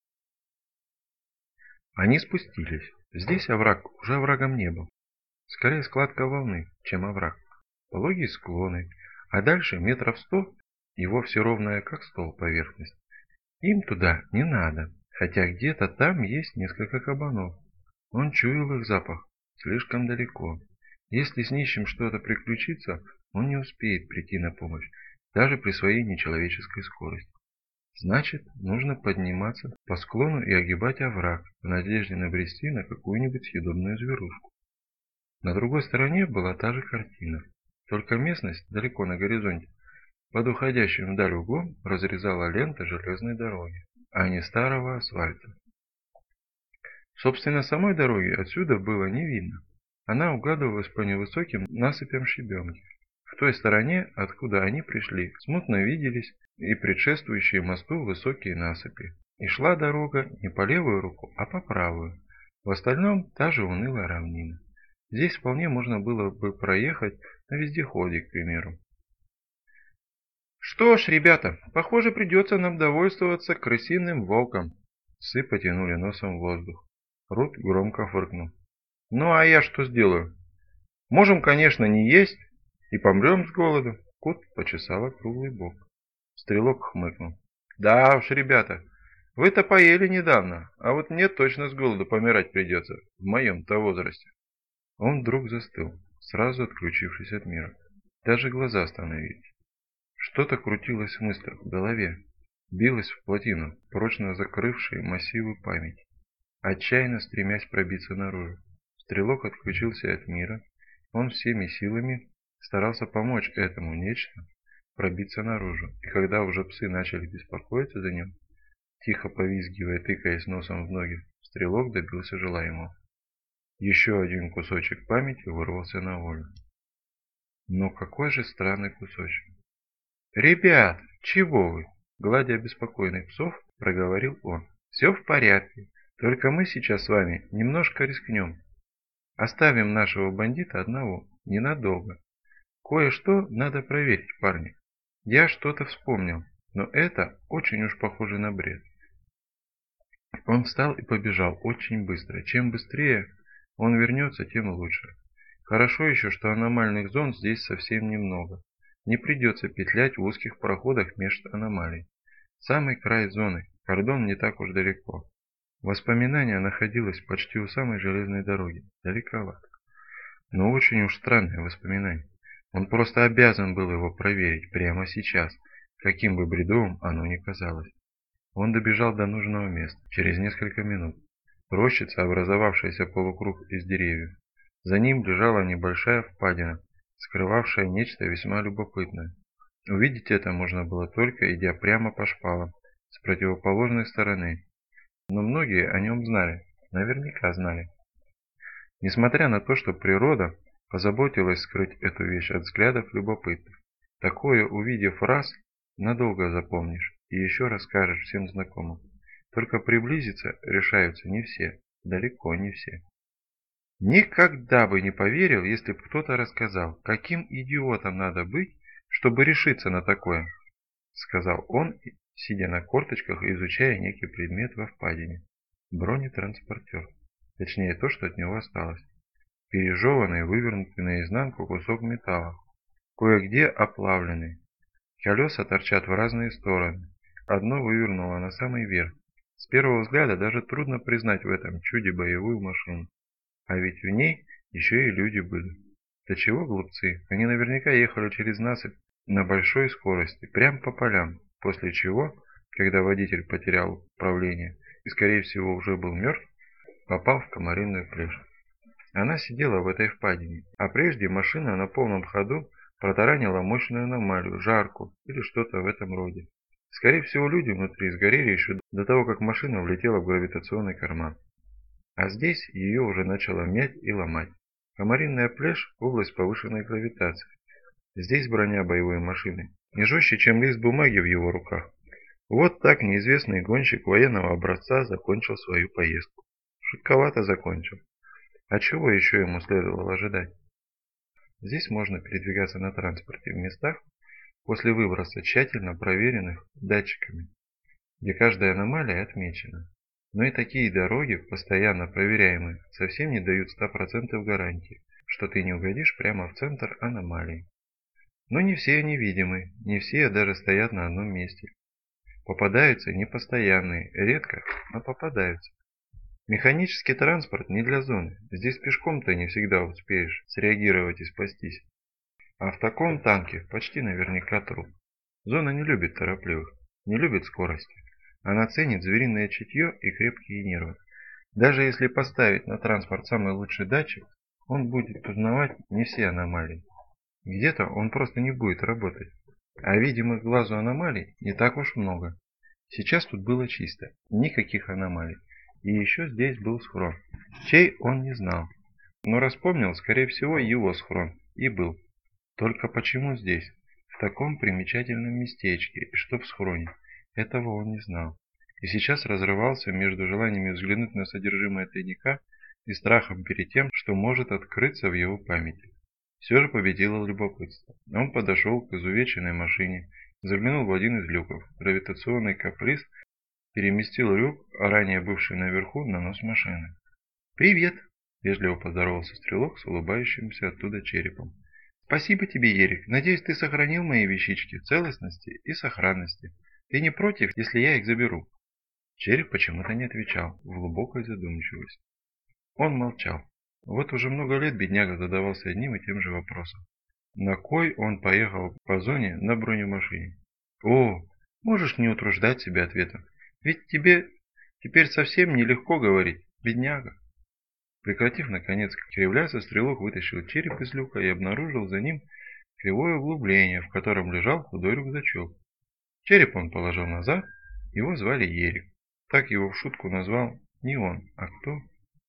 Они спустились. Здесь овраг уже оврагом не был. Скорее складка волны, чем овраг. Пологие склоны, а дальше метров 100 и вовсе ровная, как стол, поверхность. Им туда не надо, хотя где-то там есть несколько кабанов. Он чуял их запах слишком далеко. Если с нищим что-то приключится, он не успеет прийти на помощь, даже при своей нечеловеческой скорости. Значит, нужно подниматься по склону и огибать овраг, в надежде набрести на какую-нибудь съедобную зверушку. На другой стороне была та же картина, только местность далеко на горизонте. Под уходящим вдаль углом разрезала лента железной дороги, а не старого асфальта. Собственно, самой дороги отсюда было не видно. Она угадывалась по невысоким насыпям щебенки. В той стороне, откуда они пришли, смутно виделись и предшествующие мосту высокие насыпи. И шла дорога не по левую руку, а по правую. В остальном та же унылая равнина. Здесь вполне можно было бы проехать на вездеходе, к примеру. «Что ж, ребята, похоже, придется нам довольствоваться крысиным волком». Псы потянули носом в воздух. Рут громко фыркнул. «Ну а я что сделаю? Можем, конечно, не есть и помрем с голоду». Кот почесал округлый бок. Стрелок хмыкнул. «Да уж, ребята, вы-то поели недавно, а вот мне точно с голоду помирать придется, в моем-то возрасте». Он вдруг застыл, сразу отключившись от мира. Даже глаза остановились. Что-то крутилось в мыслях, в голове, билось в плотину, прочно закрывшие массивы памяти, отчаянно стремясь пробиться наружу. Стрелок отключился от мира, он всеми силами старался помочь этому нечто пробиться наружу, и когда уже псы начали беспокоиться за него, тихо повизгивая, тыкаясь носом в ноги, стрелок добился желаемого. Еще один кусочек памяти вырвался на волю. Но какой же странный кусочек. «Ребят, чего вы?» Гладя обеспокоенных псов, проговорил он. «Все в порядке, только мы сейчас с вами немножко рискнем. Оставим нашего бандита одного, ненадолго. Кое-что надо проверить, парни. Я что-то вспомнил, но это очень уж похоже на бред». Он встал и побежал очень быстро. Чем быстрее он вернется, тем лучше. Хорошо еще, что аномальных зон здесь совсем немного. Не придется петлять в узких проходах меж аномалий. Самый край зоны, кордон не так уж далеко. Воспоминание находилось почти у самой железной дороги, далековато. Но очень уж странное воспоминание. Он просто обязан был его проверить прямо сейчас, каким бы бредовым оно ни казалось. Он добежал до нужного места через несколько минут. Рощица, образовавшаяся полукруг из деревьев. За ним лежала небольшая впадина, скрывавшая нечто весьма любопытное. Увидеть это можно было только, идя прямо по шпалам, с противоположной стороны. Но многие о нем знали, наверняка знали. Несмотря на то, что природа позаботилась скрыть эту вещь от взглядов любопытных, такое, увидев раз, надолго запомнишь и еще расскажешь всем знакомым. Только приблизиться решаются не все, далеко не все. Никогда бы не поверил, если бы кто-то рассказал, каким идиотом надо быть, чтобы решиться на такое, сказал он, сидя на корточках и изучая некий предмет во впадине. Бронетранспортер. Точнее, то, что от него осталось. Пережеванный, вывернутый наизнанку кусок металла. Кое-где оплавленный. Колеса торчат в разные стороны. Одно вывернуло на самый верх. С первого взгляда даже трудно признать в этом чуде боевую машину. А ведь в ней еще и люди были. Да чего глупцы, они наверняка ехали через насыпь на большой скорости, прямо по полям, после чего, когда водитель потерял управление и, скорее всего, уже был мертв, попал в комариную плешь. Она сидела в этой впадине, а прежде машина на полном ходу протаранила мощную аномалию, жарку или что-то в этом роде. Скорее всего, люди внутри сгорели еще до того, как машина влетела в гравитационный карман. А здесь ее уже начало мять и ломать. Комариная плешь – область повышенной гравитации. Здесь броня боевой машины не жестче, чем лист бумаги в его руках. Вот так неизвестный гонщик военного образца закончил свою поездку. Шутковато закончил. А чего еще ему следовало ожидать? Здесь можно передвигаться на транспорте в местах, после выброса тщательно проверенных датчиками, где каждая аномалия отмечена. Но и такие дороги, постоянно проверяемые, совсем не дают 100% гарантии, что ты не угодишь прямо в центр аномалии. Но не все они видимы, не все даже стоят на одном месте. Попадаются непостоянные, редко, но попадаются. Механический транспорт не для зоны, здесь пешком-то не всегда успеешь среагировать и спастись. А в таком танке почти наверняка труп. Зона не любит торопливых, не любит скорости. Она ценит звериное чутье и крепкие нервы. Даже если поставить на транспорт самый лучший датчик, он будет узнавать не все аномалии. Где-то он просто не будет работать. А видимых глазу аномалий не так уж много. Сейчас тут было чисто, никаких аномалий. И еще здесь был схрон. Чей он не знал, но распомнил, скорее всего, его схрон. И был. Только почему здесь, в таком примечательном местечке, и что в схроне, этого он не знал. И сейчас разрывался между желаниями взглянуть на содержимое тайника и страхом перед тем, что может открыться в его памяти. Все же победило любопытство. Он подошел к изувеченной машине, заглянул в один из люков. Гравитационный каприз переместил люк, ранее бывший наверху, на нос машины. «Привет!» – вежливо поздоровался стрелок с улыбающимся оттуда черепом. «Спасибо тебе, Ерик. Надеюсь, ты сохранил мои вещички в целостности и сохранности. Ты не против, если я их заберу?» Череп почему-то не отвечал, в глубокой задумчивости. Он молчал. Вот уже много лет бедняга задавался одним и тем же вопросом. На кой он поехал по зоне на бронемашине? О, можешь не утруждать себя ответом. Ведь тебе теперь совсем нелегко говорить, бедняга. Прекратив, наконец, кривляться, стрелок вытащил череп из люка и обнаружил за ним кривое углубление, в котором лежал худой рюкзачок. Череп он положил назад, его звали Ерик. Так его в шутку назвал не он, а кто?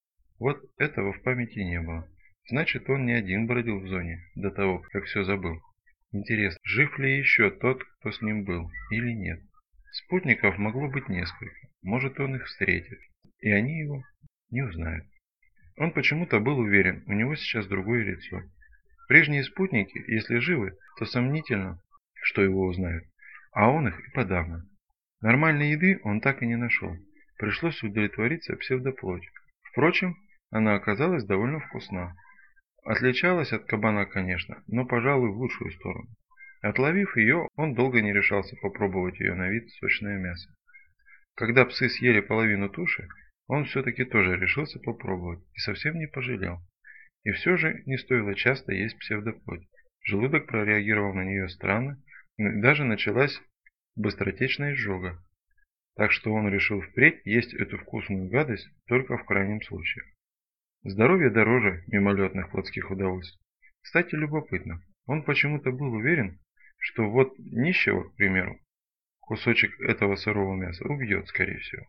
Вот этого в памяти не было. Значит, он не один бродил в зоне до того, как все забыл. Интересно, жив ли еще тот, кто с ним был, или нет? Спутников могло быть несколько. Может, он их встретит, и они его не узнают. Он почему-то был уверен, у него сейчас другое лицо. Прежние спутники, если живы, то сомнительно, что его узнают, а он их и подавно. Нормальной еды он так и не нашел. Пришлось удовлетвориться псевдоплотью. Впрочем, она оказалась довольно вкусна. Отличалась от кабана, конечно, но, пожалуй, в лучшую сторону. Отловив ее, он долго не решался попробовать ее на вид сочное мясо. Когда псы съели половину туши, он все-таки тоже решился попробовать и совсем не пожалел. И все же не стоило часто есть псевдоплоть. Желудок прореагировал на нее странно, и даже началась быстротечная изжога. Так что он решил впредь есть эту вкусную гадость только в крайнем случае. Здоровье дороже мимолетных плотских удовольствий. Кстати, любопытно, он почему-то был уверен, что вот нищего, к примеру, кусочек этого сырого мяса убьет, скорее всего.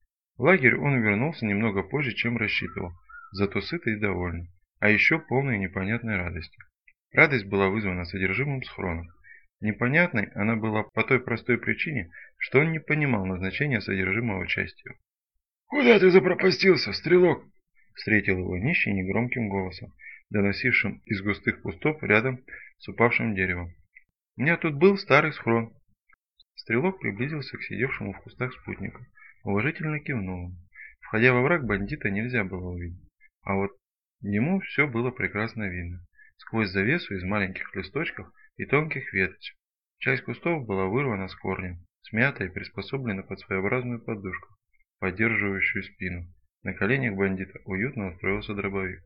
В лагерь он вернулся немного позже, чем рассчитывал, зато сытый и довольный, а еще полный непонятной радости. Радость была вызвана содержимым схрона. Непонятной она была по той простой причине, что он не понимал назначения содержимого части. «Куда ты запропастился, стрелок?» Встретил его нищий негромким голосом, доносившим из густых кустов рядом с упавшим деревом. «У меня тут был старый схрон». Стрелок приблизился к сидевшему в кустах спутнику, уважительно кивнул ему. Входя во враг, бандита нельзя было увидеть, а вот ему все было прекрасно видно. Сквозь завесу из маленьких листочков и тонких веточек. Часть кустов была вырвана с корнем, смята и приспособлена под своеобразную подушку, поддерживающую спину. На коленях бандита уютно устроился дробовик.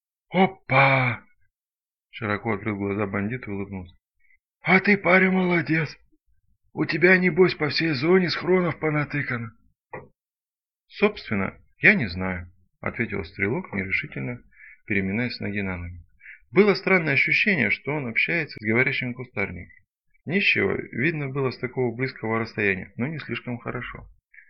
«Опа!» Широко открыл глаза бандит и улыбнулся. «А ты, парень, молодец! У тебя, небось, по всей зоне схронов понатыкано». «Собственно, я не знаю», — ответил стрелок, нерешительно переминаясь с ноги на ногу. Было странное ощущение, что он общается с говорящим кустарником. Нищего видно было с такого близкого расстояния, но не слишком хорошо.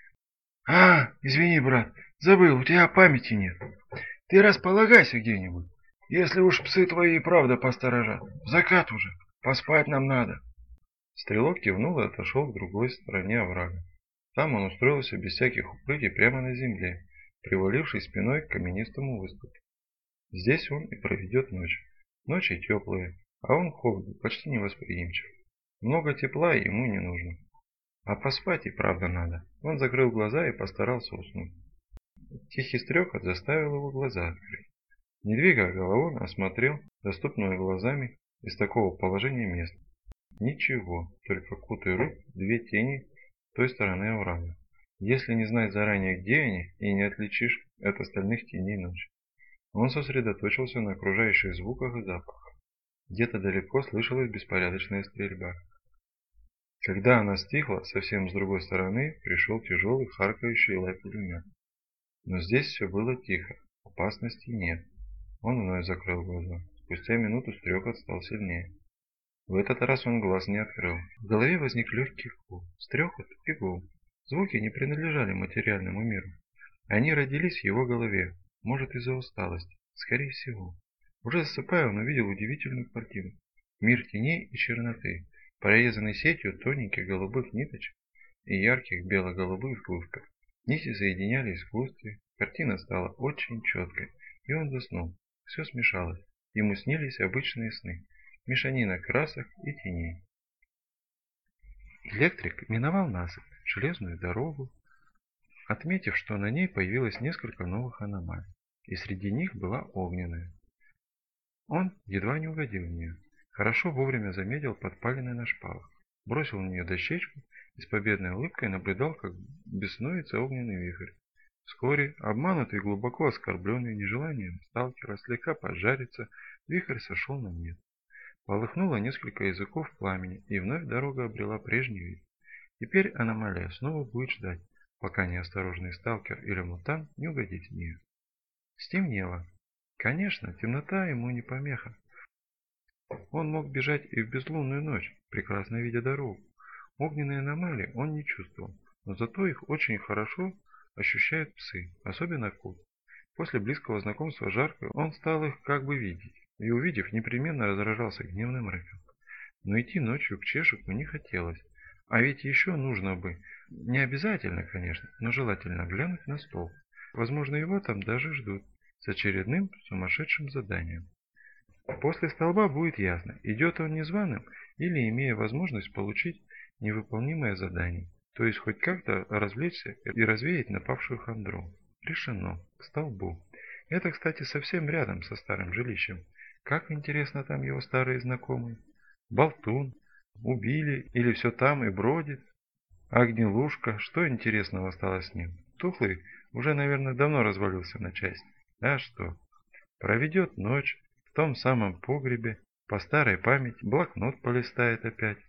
Извини, брат, забыл, у тебя памяти нет. Ты располагайся где-нибудь, если уж псы твои и правда посторожат. В закат уже, поспать нам надо». Стрелок кивнул и отошел к другой стороне оврага. Там он устроился без всяких укрытий прямо на земле, привалившись спиной к каменистому выступу. Здесь он и проведет ночь. Ночи теплые, а он к холоду почти невосприимчив. Много тепла ему не нужно. А поспать и правда надо. Он закрыл глаза и постарался уснуть. Тихий стрекот заставил его глаза открыть. Не двигая головой, он осмотрел доступную глазами из такого положения место. Ничего, только кут и рыб, две тени той стороны оврага. Если не знать заранее, где они, и не отличишь от остальных теней ночи. Он сосредоточился на окружающих звуках и запахах. Где-то далеко слышалась беспорядочная стрельба. Когда она стихла, совсем с другой стороны пришел тяжелый харкающий лай пулемет. Но здесь все было тихо, опасности нет. Он вновь закрыл глаза. Спустя минуту стрекот стал сильнее. В этот раз он глаз не открыл. В голове возник легкий гул. Стрекот и гул. Звуки не принадлежали материальному миру. Они родились в его голове, может из-за усталости, скорее всего. Уже засыпая, он увидел удивительную картину. Мир теней и черноты, прорезанный сетью тоненьких голубых ниточек и ярких бело-голубых сгустков. Нити соединялись в сгустки, картина стала очень четкой, и он заснул. Все смешалось. Ему снились обычные сны, мешанина красок и теней. Электрик миновал насыпь, железную дорогу, отметив, что на ней появилось несколько новых аномалий, и среди них была огненная. Он едва не угодил в нее, хорошо вовремя заметил подпаленный на шпалах, бросил в нее дощечку и с победной улыбкой наблюдал, как беснуется огненный вихрь. Вскоре, обманутый и глубоко оскорбленный нежеланием сталкера слегка поджариться, вихрь сошел на нет. Полыхнуло несколько языков пламени, и вновь дорога обрела прежний вид. Теперь аномалия снова будет ждать, пока неосторожный сталкер или мутант не угодит в нее. Стемнело. Конечно, темнота ему не помеха. Он мог бежать и в безлунную ночь, прекрасно видя дорогу. Огненные аномалии он не чувствовал, но зато их очень хорошо ощущают псы, особенно кот. После близкого знакомства с жаркой он стал их как бы видеть, и увидев, непременно раздражался гневным рыком. Но идти ночью к чешику не хотелось, а ведь еще нужно бы, не обязательно, конечно, но желательно глянуть на стол. Возможно, его там даже ждут, с очередным сумасшедшим заданием. После столба будет ясно, идет он незваным или имея возможность получить невыполнимое задание, то есть хоть как-то развлечься и развеять напавшую хандру. Решено. К столбу. Это, кстати, совсем рядом со старым жилищем. Как интересно там его старые знакомые. Болтун. Убили или все там и бродит. А Гнилушка, что интересного стало с ним? Тухлый уже, наверное, давно развалился на части. А что? Проведет ночь в том самом погребе, по старой памяти, блокнот полистает опять.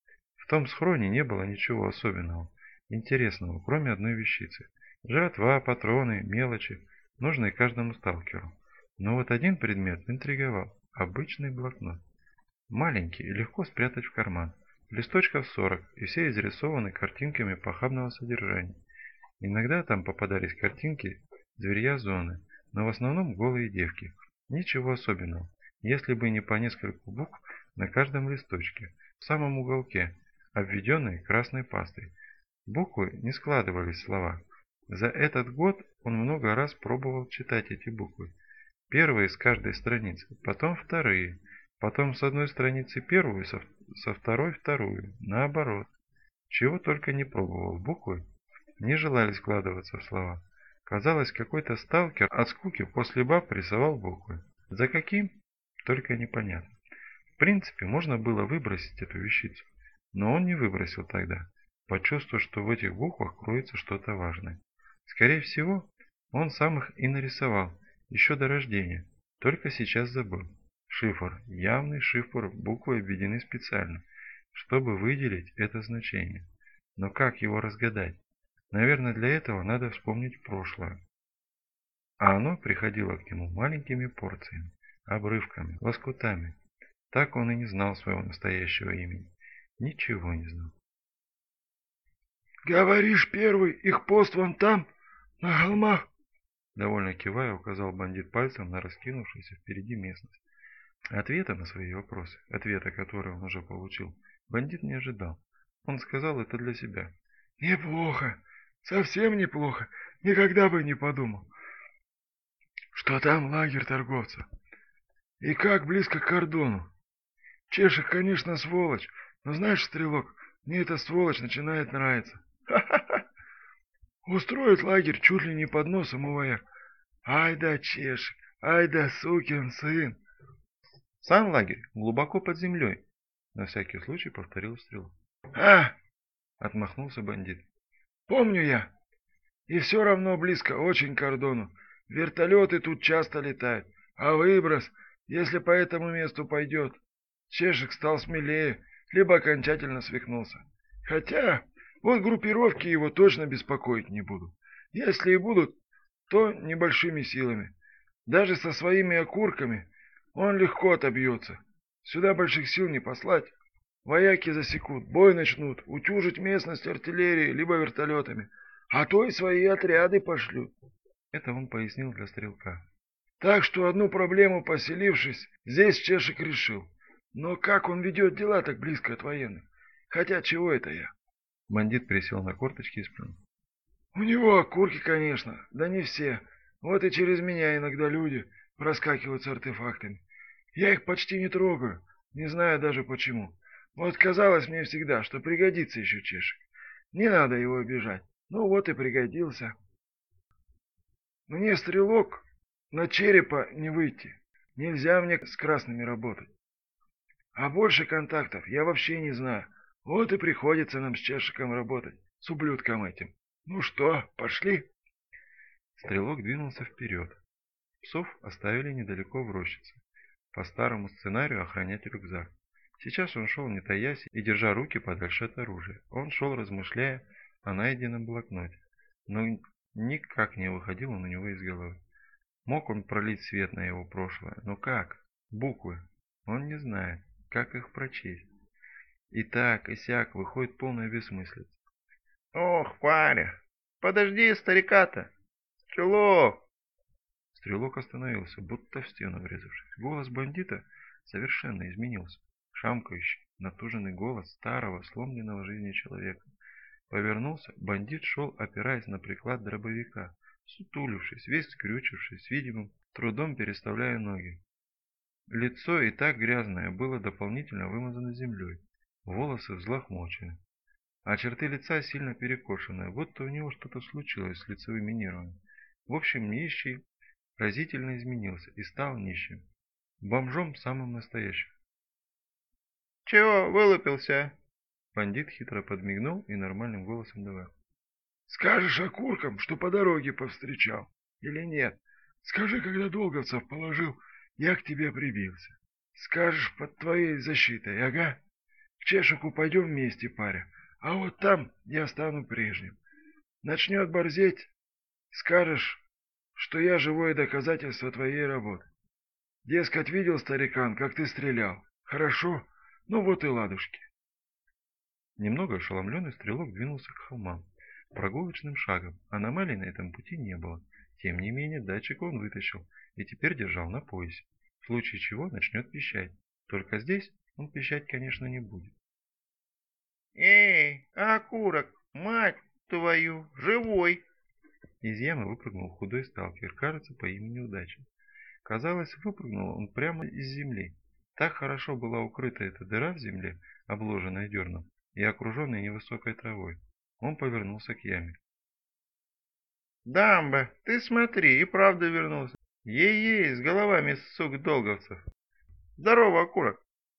В том схроне не было ничего особенного, интересного, кроме одной вещицы. Жратва, патроны, мелочи, нужные каждому сталкеру. Но вот один предмет интриговал – обычный блокнот. Маленький и легко спрятать в карман. Листочков 40, и все изрисованы картинками похабного содержания. Иногда там попадались картинки зверья зоны, но в основном голые девки. Ничего особенного, если бы не по несколько букв на каждом листочке, в самом уголке, обведенные красной пастой. Буквы не складывались в слова. За этот год он много раз пробовал читать эти буквы. Первые с каждой страницы, потом вторые, потом с одной страницы первую, со второй вторую, наоборот. Чего только не пробовал, буквы не желали складываться в слова. Казалось, какой-то сталкер от скуки после баб рисовал буквы. За каким? Только непонятно. В принципе, можно было выбросить эту вещицу, но он не выбросил тогда, почувствовав, что в этих буквах кроется что-то важное. Скорее всего, он сам их и нарисовал, еще до рождения, только сейчас забыл. Шифр, явный шифр, буквы обведены специально, чтобы выделить это значение. Но как его разгадать? Наверное, для этого надо вспомнить прошлое. А оно приходило к нему маленькими порциями, обрывками, лоскутами. Так он и не знал своего настоящего имени. Ничего не знал. «Говоришь, первый, их пост вон там, на холмах?» Довольно кивая, указал бандит пальцем на раскинувшуюся впереди местность. Ответа на свои вопросы, ответа, который он уже получил, бандит не ожидал. Он сказал это для себя. «Неплохо, совсем неплохо, никогда бы не подумал, что там лагерь торговца. И как близко к кордону. Чешек, конечно, сволочь, но знаешь, стрелок, мне эта сволочь начинает нравиться. Ха-ха-ха! Устроит лагерь чуть ли не под носом у вояк. Ай да Чешек, ай да сукин сын!» Сам лагерь глубоко под землей, на всякий случай повторил стрелок. «А!» — отмахнулся бандит. «Помню я. И все равно близко очень к кордону. Вертолеты тут часто летают. А выброс, если по этому месту пойдет, Чешек стал смелее, либо окончательно свихнулся. Хотя, вот группировки его точно беспокоить не будут. Если и будут, то небольшими силами. Даже со своими окурками он легко отобьется. Сюда больших сил не послать. Вояки засекут, бой начнут, утюжить местность артиллерией, либо вертолетами. а то и свои отряды пошлют. Это он пояснил для стрелка. Так что одну проблему, поселившись, здесь Чешек решил. Но как он ведет дела так близко от военных? Хотя чего это я? Бандит присел на корточки и сплюнул. У него окурки, конечно, да не все. Вот и через меня иногда люди проскакивают с артефактами. Я их почти не трогаю, не знаю даже почему. Вот казалось мне всегда, что пригодится еще Чешек. Не надо его обижать. Ну вот и пригодился. Мне, стрелок, на черепа не выйти. Нельзя мне с красными работать. А больше контактов я вообще не знаю. Вот и приходится нам с Чешиком работать, с ублюдком этим. Ну что, пошли? Стрелок двинулся вперед. Псов оставили недалеко в рощице. По старому сценарию охранять рюкзак. Сейчас он шел не таясь и держа руки подальше от оружия. Он шел, размышляя о найденном блокноте. Но никак не выходил он у него из головы. Мог он пролить свет на его прошлое, но как? Буквы. Он не знает, как их прочесть. И так, и сяк, выходит полная бессмыслица. Ох, паря, подожди старика-то. Стрелок! Стрелок остановился, будто в стену врезавшись. Голос бандита совершенно изменился. Шамкающий, натуженный голос старого, сломленного жизнью человека. Повернулся, бандит шел, опираясь на приклад дробовика, сутулившись, весь скрючившись, с видимым трудом переставляя ноги. Лицо, и так грязное, было дополнительно вымазано землей, волосы взлохмочены, а черты лица сильно перекошенные, будто у него что-то случилось с лицевыми нервами. В общем, нищий разительно изменился и стал нищим, бомжом самым настоящим. Чего вылупился? Бандит хитро подмигнул и нормальным голосом добавил. Скажешь окуркам, что по дороге повстречал? Или нет? Скажи, когда долговцев положил, я к тебе прибился. Скажешь, под твоей защитой, ага? К Чешику пойдем вместе, паря, а вот там я стану прежним. Начнет борзеть, скажешь, что я живое доказательство твоей работы. Дескать, видел, старикан, как ты стрелял. Хорошо? Ну вот и ладушки. Немного ошеломленный стрелок двинулся к холмам. Прогулочным шагом. Аномалий на этом пути не было. Тем не менее, датчик он вытащил и теперь держал на поясе. В случае чего начнет пищать. Только здесь он пищать, конечно, не будет. Эй, окурок, мать твою, живой! Из ямы выпрыгнул худой сталкер, кажется, по имени Удача. Казалось, выпрыгнул он прямо из земли. Так хорошо была укрыта эта дыра в земле, обложенная дерном, и окруженная невысокой травой. Он повернулся к яме. Дамба, ты смотри, и правда вернулся. Ей-ей, с головами сук долговцев. Здорово, окурок.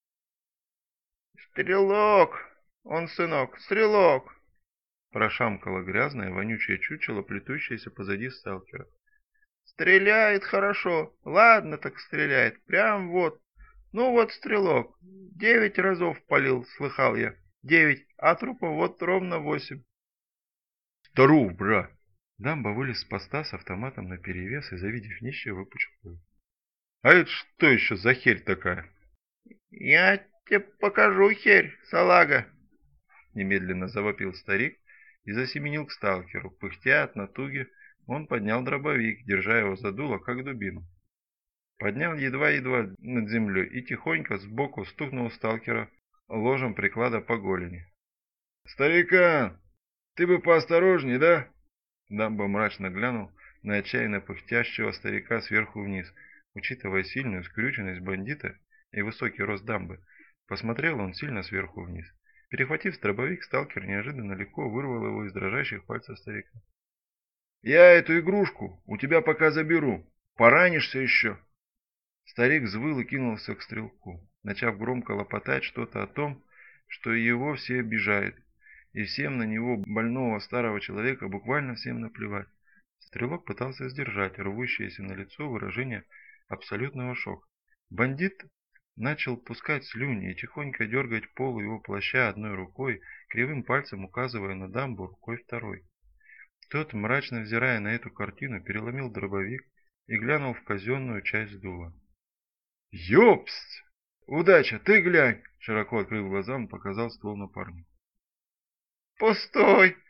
Стрелок, он сынок, стрелок. Прошамкало грязное, вонючее чучело, плетущееся позади сталкера. Стреляет хорошо, ладно так стреляет, прям вот. Ну вот стрелок, 9 разов палил, слыхал я. 9, а трупов вот ровно 8. Здоров, брат! Дамба вылез с поста с автоматом наперевес и, завидев нищего, выпучил глаза. А это что еще за херь такая? Я тебе покажу херь, салага. Немедленно завопил старик и засеменил к сталкеру. Пыхтя от натуги, он поднял дробовик, держа его за дуло, как дубину. Поднял едва-едва над землей и тихонько сбоку стукнул сталкера ложем приклада по голени. Старикан, ты бы поосторожней, да? Дамба мрачно глянул на отчаянно пыхтящего старика сверху вниз. Учитывая сильную скрюченность бандита и высокий рост дамбы, посмотрел он сильно сверху вниз. Перехватив дробовик, сталкер неожиданно легко вырвал его из дрожащих пальцев старика. «Я эту игрушку у тебя пока заберу. Поранишься еще». Старик взвыл и кинулся к стрелку, начав громко лопотать что-то о том, что его все обижают, и всем на него, больного старого человека, буквально всем наплевать. Стрелок пытался сдержать рвущееся на лицо выражение абсолютного шока. Бандит начал пускать слюни и тихонько дергать полу его плаща одной рукой, кривым пальцем указывая на дамбу рукой второй. Тот, мрачно взирая на эту картину, переломил дробовик и глянул в казенную часть дула. «Ёпст! Удача, ты глянь!» Широко открыв глаза, он показал ствол напарнику. Пустой!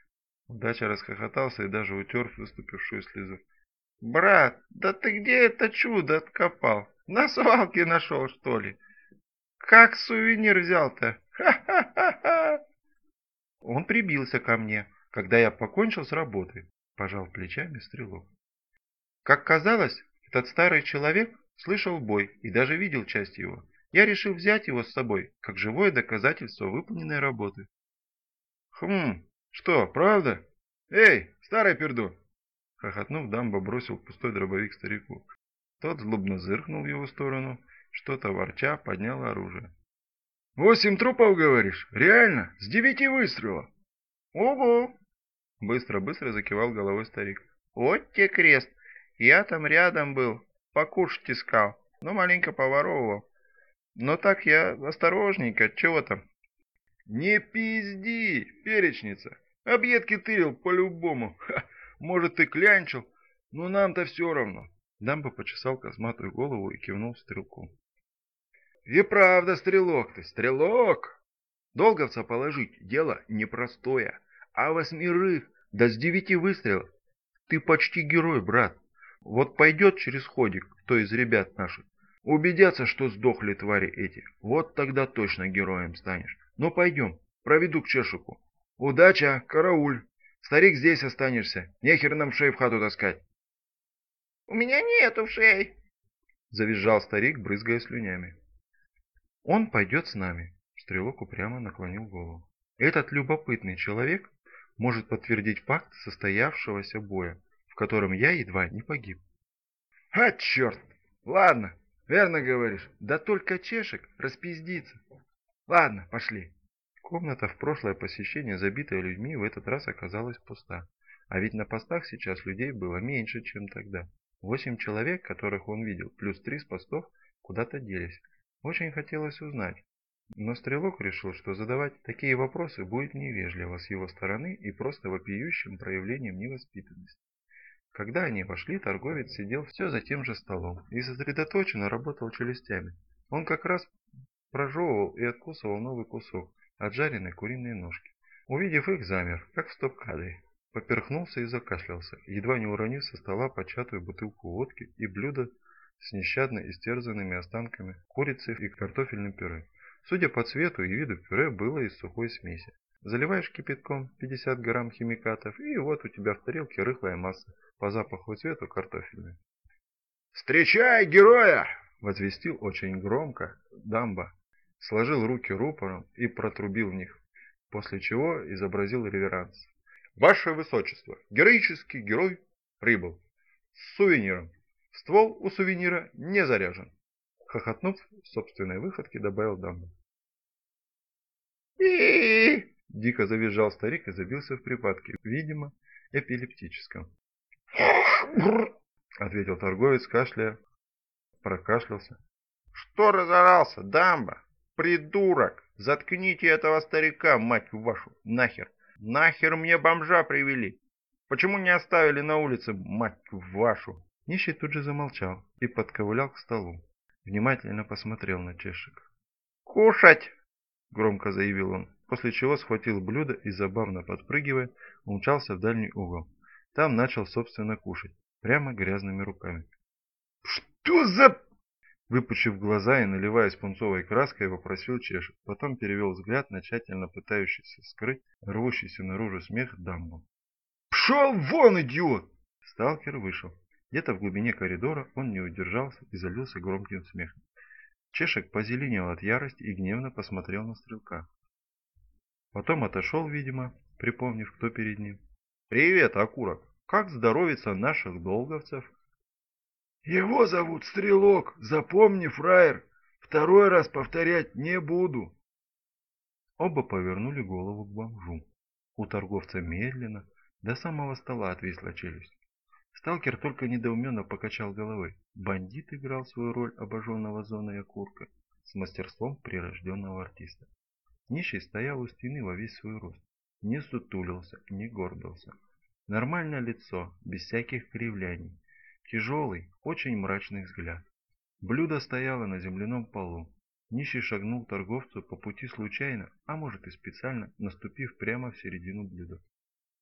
Удача расхохотался и даже утер выступившую слезу. «Брат, да ты где это чудо откопал? На свалке нашел, что ли? Как сувенир взял-то? Ха-ха-ха-ха!» Он прибился ко мне, когда я покончил с работой, пожал плечами Стрелок. Как казалось, этот старый человек слышал бой и даже видел часть его. Я решил взять его с собой, как живое доказательство выполненной работы. Хм, что, правда? Эй, старый пердун! Хохотнув, Дамбо бросил пустой дробовик старику. Тот злобно зыркнул в его сторону, что-то ворча поднял оружие. 8 трупов, говоришь? Реально? С 9 выстрелов? «Угу!» Быстро-быстро закивал головой старик. Вот те крест. Я там рядом был, покушать искал, но маленько поворовывал. Но так я осторожненько, чего там? Не пизди, перечница. Объедки тырил по-любому. Ха, может, ты клянчил, но нам-то все равно. Дамбо почесал косматую голову и кивнул стрелку. И правда, стрелок ты, стрелок! Долговца положить дело непростое, а 8, да с 9 выстрелов. Ты почти герой, брат. Вот пойдет через ходик кто из ребят наших, убедятся, что сдохли твари эти, вот тогда точно героем станешь. Ну пойдем, проведу к Чешику. Удача, карауль. Старик, здесь останешься, нехер нам шею в хату таскать. «У меня нету шеи!» Завизжал старик, брызгая слюнями. Он пойдет с нами. Стрелок упрямо наклонил голову. Этот любопытный человек может подтвердить факт состоявшегося боя, в котором я едва не погиб. А, черт! Ладно, верно говоришь. Да только Чешек распиздится. Ладно, пошли. Комната в прошлое посещение, забитая людьми, в этот раз оказалась пуста. А ведь на постах сейчас людей было меньше, чем тогда. 8 человек, которых он видел, плюс 3 с постов, куда-то делись. Очень хотелось узнать. Но Стрелок решил, что задавать такие вопросы будет невежливо с его стороны и просто вопиющим проявлением невоспитанности. Когда они вошли, торговец сидел все за тем же столом и сосредоточенно работал челюстями. Он как раз прожевывал и откусывал новый кусок от жареной куриной ножки. Увидев их, замер, как в стоп-кадре. Поперхнулся и закашлялся, едва не уронив со стола початую бутылку водки и блюдо с нещадно истерзанными останками курицы и картофельным пюре. Судя по цвету и виду, пюре было из сухой смеси. Заливаешь кипятком 50 грамм химикатов, и вот у тебя в тарелке рыхлая масса, по запаху и цвету картофельная. «Встречай героя!» — возвестил очень громко Дамбо. Сложил руки рупором и протрубил в них, после чего изобразил реверанс. «Ваше Высочество, героический герой прибыл. С сувениром. Ствол у сувенира не заряжен». Хохотнув в собственной выходке, добавил Дамбо. И Дико завизжал старик и забился в припадке, видимо, эпилептическом. Ответил торговец, кашляя, прокашлялся. Что разорался, Дамбо? Придурок! Заткните этого старика, мать вашу, нахер! Нахер мне бомжа привели! Почему не оставили на улице, мать вашу? Нищий тут же замолчал и подковылял к столу. Внимательно посмотрел на Чешек. «Кушать!» — громко заявил он, после чего схватил блюдо и, забавно подпрыгивая, умчался в дальний угол. Там начал, собственно, кушать, прямо грязными руками. «Что за...» Выпучив глаза и наливаясь пунцовой краской, вопросил Чешек, потом перевел взгляд на тщательно пытающийся скрыть рвущийся наружу смех Дамбо. «Пшел вон, идиот!» Сталкер вышел. Где-то в глубине коридора он не удержался и залился громким смехом. Чешек позеленел от ярости и гневно посмотрел на стрелка. Потом отошел, видимо, припомнив, кто перед ним. «Привет, окурок! Как здоровится наших долговцев?» «Его зовут Стрелок, запомни, фраер, второй раз повторять не буду». Оба повернули голову к бомжу. У торговца медленно до самого стола отвисла челюсть. Сталкер только недоуменно покачал головой. Бандит играл свою роль обожженного зоной окурка с мастерством прирожденного артиста. Нищий стоял у стены во весь свой рост. Не сутулился, не горбился. Нормальное лицо, без всяких кривляний. Тяжелый, очень мрачный взгляд. Блюдо стояло на земляном полу. Нищий шагнул к торговцу по пути случайно, а может и специально, наступив прямо в середину блюда.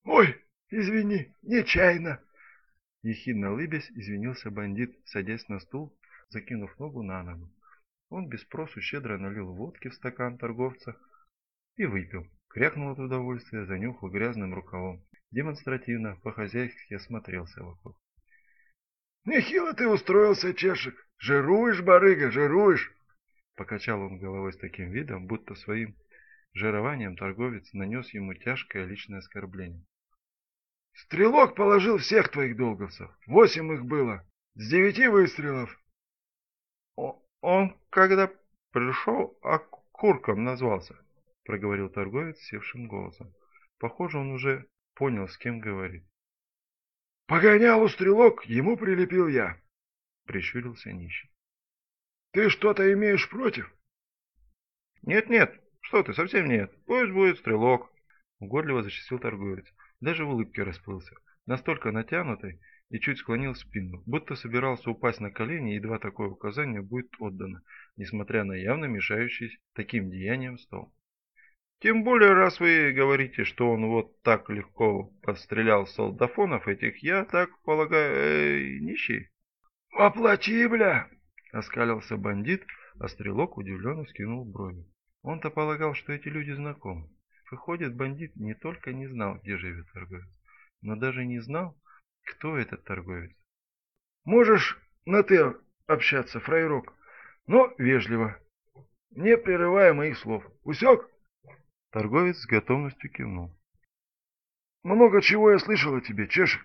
Ой, извини, нечаянно. Ехидно улыбясь, извинился бандит, садясь на стул, закинув ногу на ногу. Он без спросу щедро налил водки в стакан торговца и выпил. Крякнул от удовольствия, занюхал грязным рукавом. Демонстративно, по-хозяйски осмотрелся вокруг. Нехило ты устроился, Чешек. Жируешь, барыга, жируешь. Покачал он головой с таким видом, будто своим жированием торговец нанес ему тяжкое личное оскорбление. Стрелок положил всех твоих долговцев. 8 их было. С 9 выстрелов. Он, когда пришел, окурком назвался, проговорил торговец севшим голосом. Похоже, он уже понял, с кем говорит. Погонял у стрелок, ему прилепил я. Прищурился нищий. Ты что-то имеешь против? Нет, что ты, совсем нет. Пусть будет стрелок. Угодливо зачастил торговец. Даже в улыбке расплылся, настолько натянутой, и чуть склонил спину, будто собирался упасть на колени, едва такое указание будет отдано, несмотря на явно мешающий таким деянием стол. Тем более, раз вы говорите, что он вот так легко подстрелял солдафонов этих, я так полагаю, нищий? Воплоти, бля! Оскалился бандит, а стрелок удивленно скинул брови. Он-то полагал, что эти люди знакомы. Выходит, бандит не только не знал, где живет торговец, но даже не знал, кто этот торговец. Можешь на «ты» общаться, фраерок, но вежливо, не прерывая моих слов. Усек? Торговец с готовностью кивнул. Много чего я слышал о тебе, Чешек.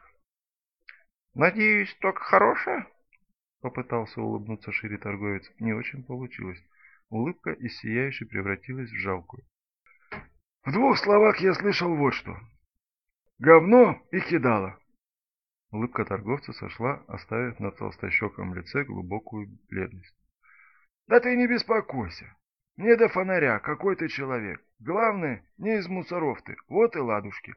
Надеюсь, только хорошее? Попытался улыбнуться шире торговец. Не очень получилось. Улыбка из сияющей превратилась в жалкую. В 2 словах я слышал вот что. Говно и кидало. Улыбка торговца сошла, оставив на толстощеком лице глубокую бледность. Да ты не беспокойся. Не до фонаря, какой ты человек. Главное, не из мусоров ты. Вот и ладушки.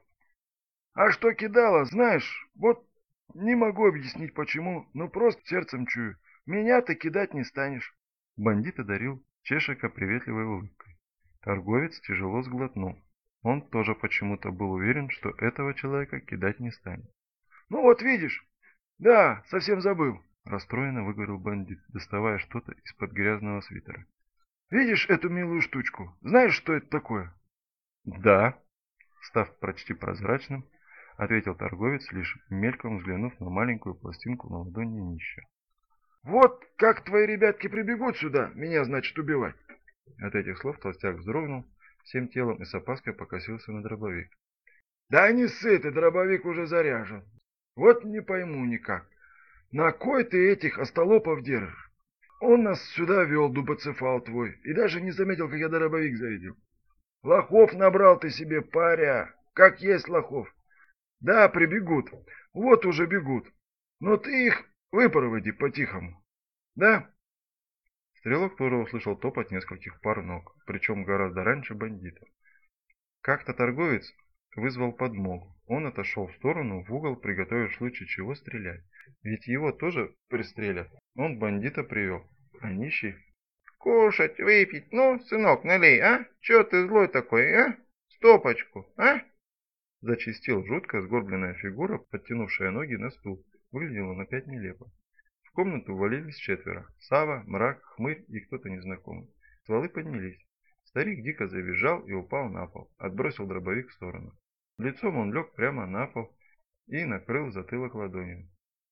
А что кидало, знаешь, вот не могу объяснить почему, но просто сердцем чую. Меня ты кидать не станешь. Бандит одарил Чешика приветливой улыбкой. Торговец тяжело сглотнул. Он тоже почему-то был уверен, что этого человека кидать не станет. Ну вот видишь. Да, совсем забыл. Расстроенно выговорил бандит, доставая что-то из-под грязного свитера. Видишь эту милую штучку? Знаешь, что это такое? Да, став почти прозрачным, ответил торговец, лишь мельком взглянув на маленькую пластинку на ладони нищего. Вот как твои ребятки прибегут сюда, меня, значит, убивать. От этих слов толстяк вздрогнул всем телом и с опаской покосился на дробовик. Да не ссы, ты, дробовик уже заряжен. Вот не пойму никак. На кой ты этих остолопов держишь? Он нас сюда вел, дубоцефал твой, и даже не заметил, как я дробовик зарядил. Лохов набрал ты себе, паря, как есть лохов. Да, прибегут, вот уже бегут. Но ты их выпроводи по-тихому. Да? Стрелок тоже услышал топот нескольких пар ног, причем гораздо раньше бандита. Как-то торговец вызвал подмогу. Он отошел в сторону, в угол, приготовив в случае чего стрелять. Ведь его тоже пристрелят. Он бандита привел, а нищий... Кушать, выпить, ну, сынок, налей, а? Чё ты злой такой, а? Стопочку, а? Зачистил жутко сгорбленная фигура, подтянувшая ноги на стул. Выглядело на 5 нелепо. В комнату ввалились 4. Сава, Мрак, Хмырь и кто-то незнакомый. Стволы поднялись. Старик дико завизжал и упал на пол, отбросил дробовик в сторону. Лицом он лег прямо на пол и накрыл затылок ладонью.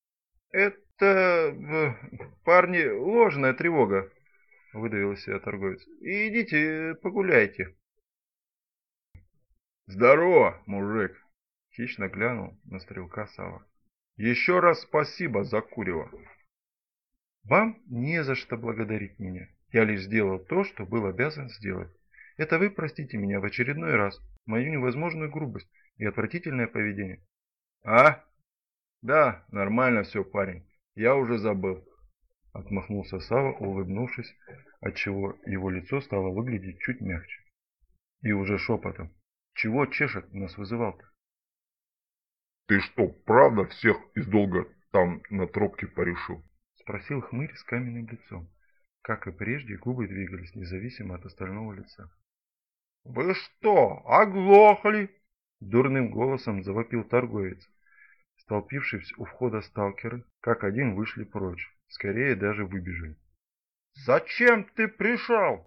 «Это, парни, ложная тревога», — выдавил из себя торговец. «Идите погуляйте». «Здорово, мужик!» — хищно глянул на стрелка Сава. «Еще раз спасибо за курево!» «Вам не за что благодарить меня. Я лишь сделал то, что был обязан сделать. Это вы простите меня в очередной раз, мою невозможную грубость и отвратительное поведение». «А? Да, нормально все, парень. Я уже забыл». Отмахнулся Сава, улыбнувшись, отчего его лицо стало выглядеть чуть мягче. И уже шепотом. «Чего Чешек нас вызывал-то?» «Ты что, правда всех из долга там на тропке порешил?» Спросил Хмырь с каменным лицом. Как и прежде, губы двигались независимо от остального лица. «Вы что, оглохли?» Дурным голосом завопил торговец. Столпившись у входа сталкеры, как один вышли прочь, скорее даже выбежали. «Зачем ты пришел?»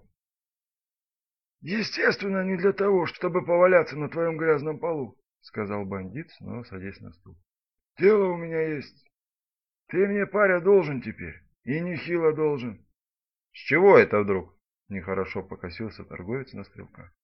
Естественно, не для того, чтобы поваляться на твоем грязном полу, сказал бандит, снова садясь на стул. Дело у меня есть. Ты мне, паря, должен теперь, и нехило должен. С чего это вдруг? Нехорошо покосился торговец на стрелка.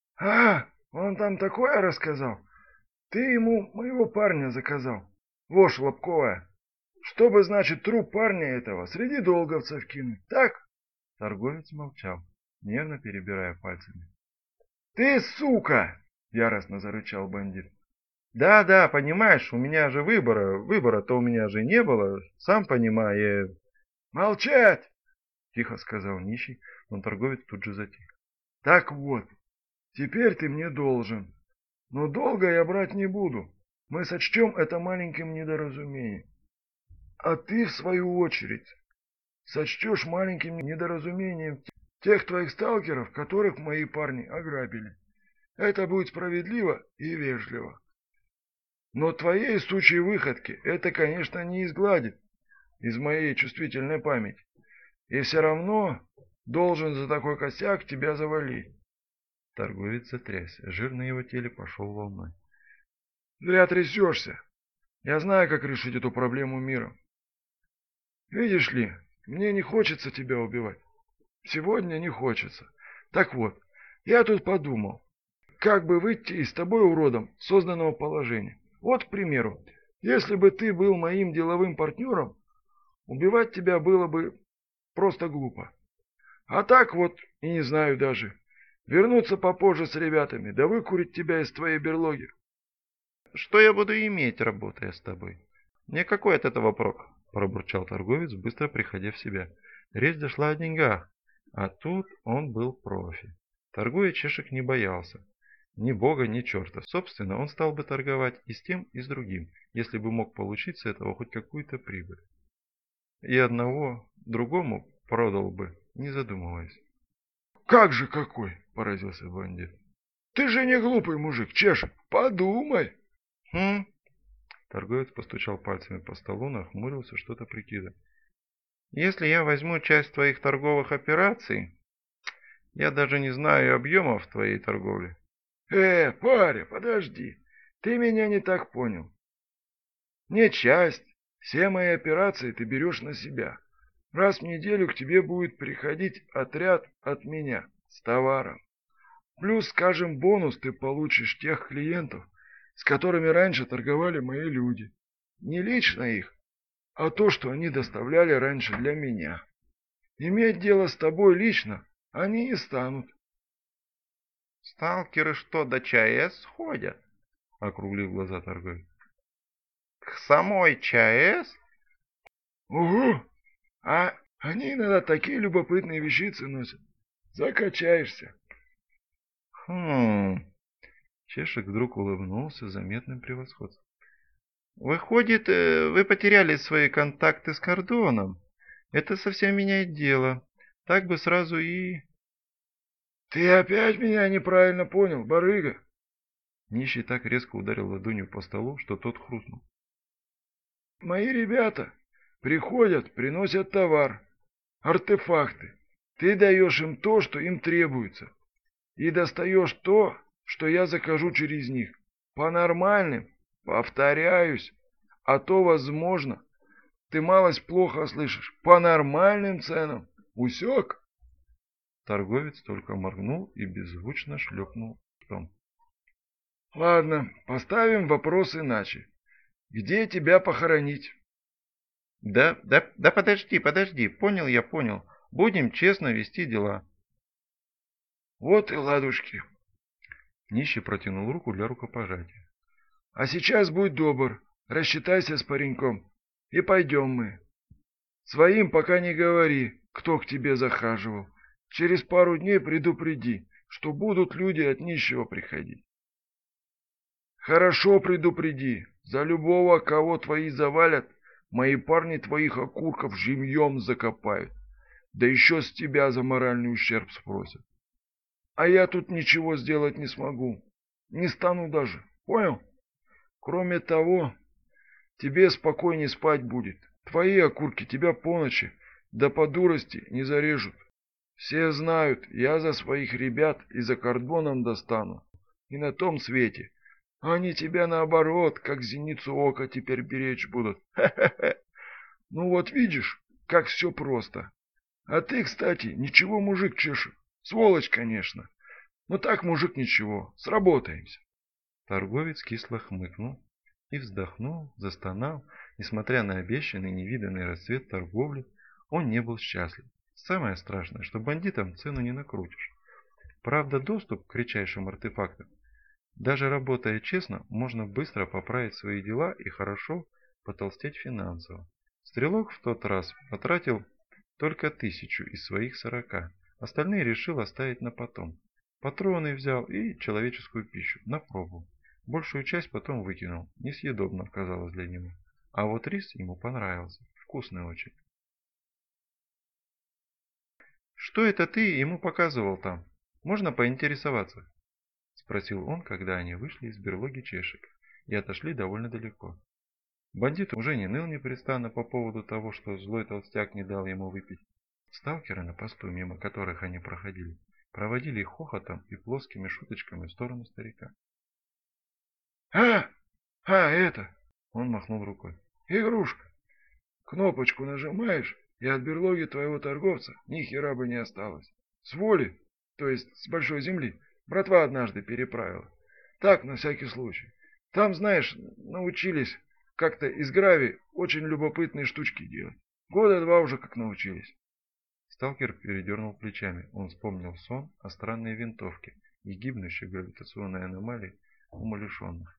Он там такое рассказал. Ты ему моего парня заказал. Вошь лобковая. Чтобы, значит, труп парня этого среди долговцев кинуть, так? Торговец молчал, нервно перебирая пальцами. Ты, сука! Яростно зарычал бандит. Да, понимаешь, у меня же выбора-то у меня же не было, сам понимаю. Молчать! Тихо сказал нищий, но торговец тут же затих. Так вот, теперь ты мне должен. Но долго я брать не буду. Мы сочтем это маленьким недоразумением. А ты, в свою очередь, сочтешь маленьким недоразумением тех твоих сталкеров, которых мои парни ограбили. Это будет справедливо и вежливо. Но твоей сучьей выходки это, конечно, не изгладит из моей чувствительной памяти. И все равно должен за такой косяк тебя завалить. Торговец затрясся, жир на его теле пошел волной. Зря трясешься. Я знаю, как решить эту проблему миром. Видишь ли, мне не хочется тебя убивать. Сегодня не хочется. Так вот, я тут подумал, как бы выйти из тобой уродом созданного положения. Вот, к примеру, если бы ты был моим деловым партнером, убивать тебя было бы просто глупо. А так вот, и не знаю даже, вернуться попозже с ребятами, да выкурить тебя из твоей берлоги. Что я буду иметь, работая с тобой? Мне какой от этого прок? Пробурчал торговец, быстро приходя в себя. Речь дошла о деньгах, а тут он был профи. Торгуя, Чешек не боялся. Ни бога, ни черта. Собственно, он стал бы торговать и с тем, и с другим, если бы мог получить с этого хоть какую-то прибыль. И одного другому продал бы, не задумываясь. «Как же какой?» – поразился бандит. «Ты же не глупый мужик, Чешек, подумай!» Торговец постучал пальцами по столу, нахмурился, что-то прикидывая. «Если я возьму часть твоих торговых операций, я даже не знаю объемов твоей торговли». Паря, подожди, ты меня не так понял. Не часть, все мои операции ты берешь на себя. Раз в неделю к тебе будет приходить отряд от меня с товаром. Плюс, скажем, бонус ты получишь тех клиентов, с которыми раньше торговали мои люди. Не лично их, а то, что они доставляли раньше для меня. Иметь дело с тобой лично они не станут. «Сталкеры что, до ЧАЭС ходят?» — округлил глаза торговец. «К самой ЧАЭС?» Угу! А они иногда такие любопытные вещицы носят. Закачаешься. Чешек вдруг улыбнулся заметным превосходством. «Выходит, вы потеряли свои контакты с Кордоном. Это совсем меняет дело. Так бы сразу и...» «Ты опять меня неправильно понял, барыга!» Нищий так резко ударил ладонью по столу, что тот хрустнул. «Мои ребята приходят, приносят товар, артефакты. Ты даешь им то, что им требуется. И достаешь то, что я закажу через них. По нормальным, повторяюсь, а то, возможно, ты малость плохо слышишь. По нормальным ценам. Усек?» Торговец только моргнул и беззвучно шлепнул ртом. «Ладно, поставим вопрос иначе. Где тебя похоронить?» Да подожди, понял я. Будем честно вести дела». «Вот и ладушки». Нищий протянул руку для рукопожатия. «А сейчас будь добр, рассчитайся с пареньком, и пойдем мы. Своим пока не говори, кто к тебе захаживал. Через пару дней предупреди, что будут люди от нищего приходить. Хорошо предупреди, за любого, кого твои завалят, мои парни твоих окурков живьем закопают, да еще с тебя за моральный ущерб спросят. А я тут ничего сделать не смогу, не стану даже, Понял? Кроме того, тебе спокойнее спать будет. Твои окурки тебя по ночи, да по дурости не зарежут. Все знают, я за своих ребят и за кордоном достану. И на том свете. Они тебя наоборот, как зеницу ока теперь беречь будут. Ха-ха-ха. Ну вот видишь, как все просто. А ты, кстати, ничего мужик чешешь. Сволочь, конечно. Но так, мужик, ничего. Сработаемся. Торговец кисло хмыкнул и вздохнул, застонал. Несмотря на обещанный невиданный расцвет торговли, он не был счастлив. Самое страшное, что бандитам цену не накрутишь. Правда, доступ к редчайшим артефактам, даже работая честно, можно быстро поправить свои дела и хорошо потолстеть финансово. Стрелок в тот раз потратил только 1000 из своих 40, остальные решил оставить на потом. Патроны взял и человеческую пищу на пробу. Большую часть потом выкинул, несъедобно оказалось для него. А вот рис ему понравился, вкусный очень. «Что это ты ему показывал там? Можно поинтересоваться?» — спросил он, когда они вышли из берлоги чешек и отошли довольно далеко. Бандит уже не ныл непрестанно по поводу того, что злой толстяк не дал ему выпить. Сталкеры на посту, мимо которых они проходили, проводили их хохотом и плоскими шуточками в сторону старика. А, это, Он махнул рукой. игрушка. Кнопочку нажимаешь, и от берлоги твоего торговца ни хера бы не осталось. С воли, то есть с большой земли, братва однажды переправила. Так, на всякий случай. Там, знаешь, научились как-то из грави очень любопытные штучки делать. 2 года уже как научились. Сталкер передернул плечами. Он вспомнил сон о странной винтовке и гибнущей гравитационной аномалии умалишенных.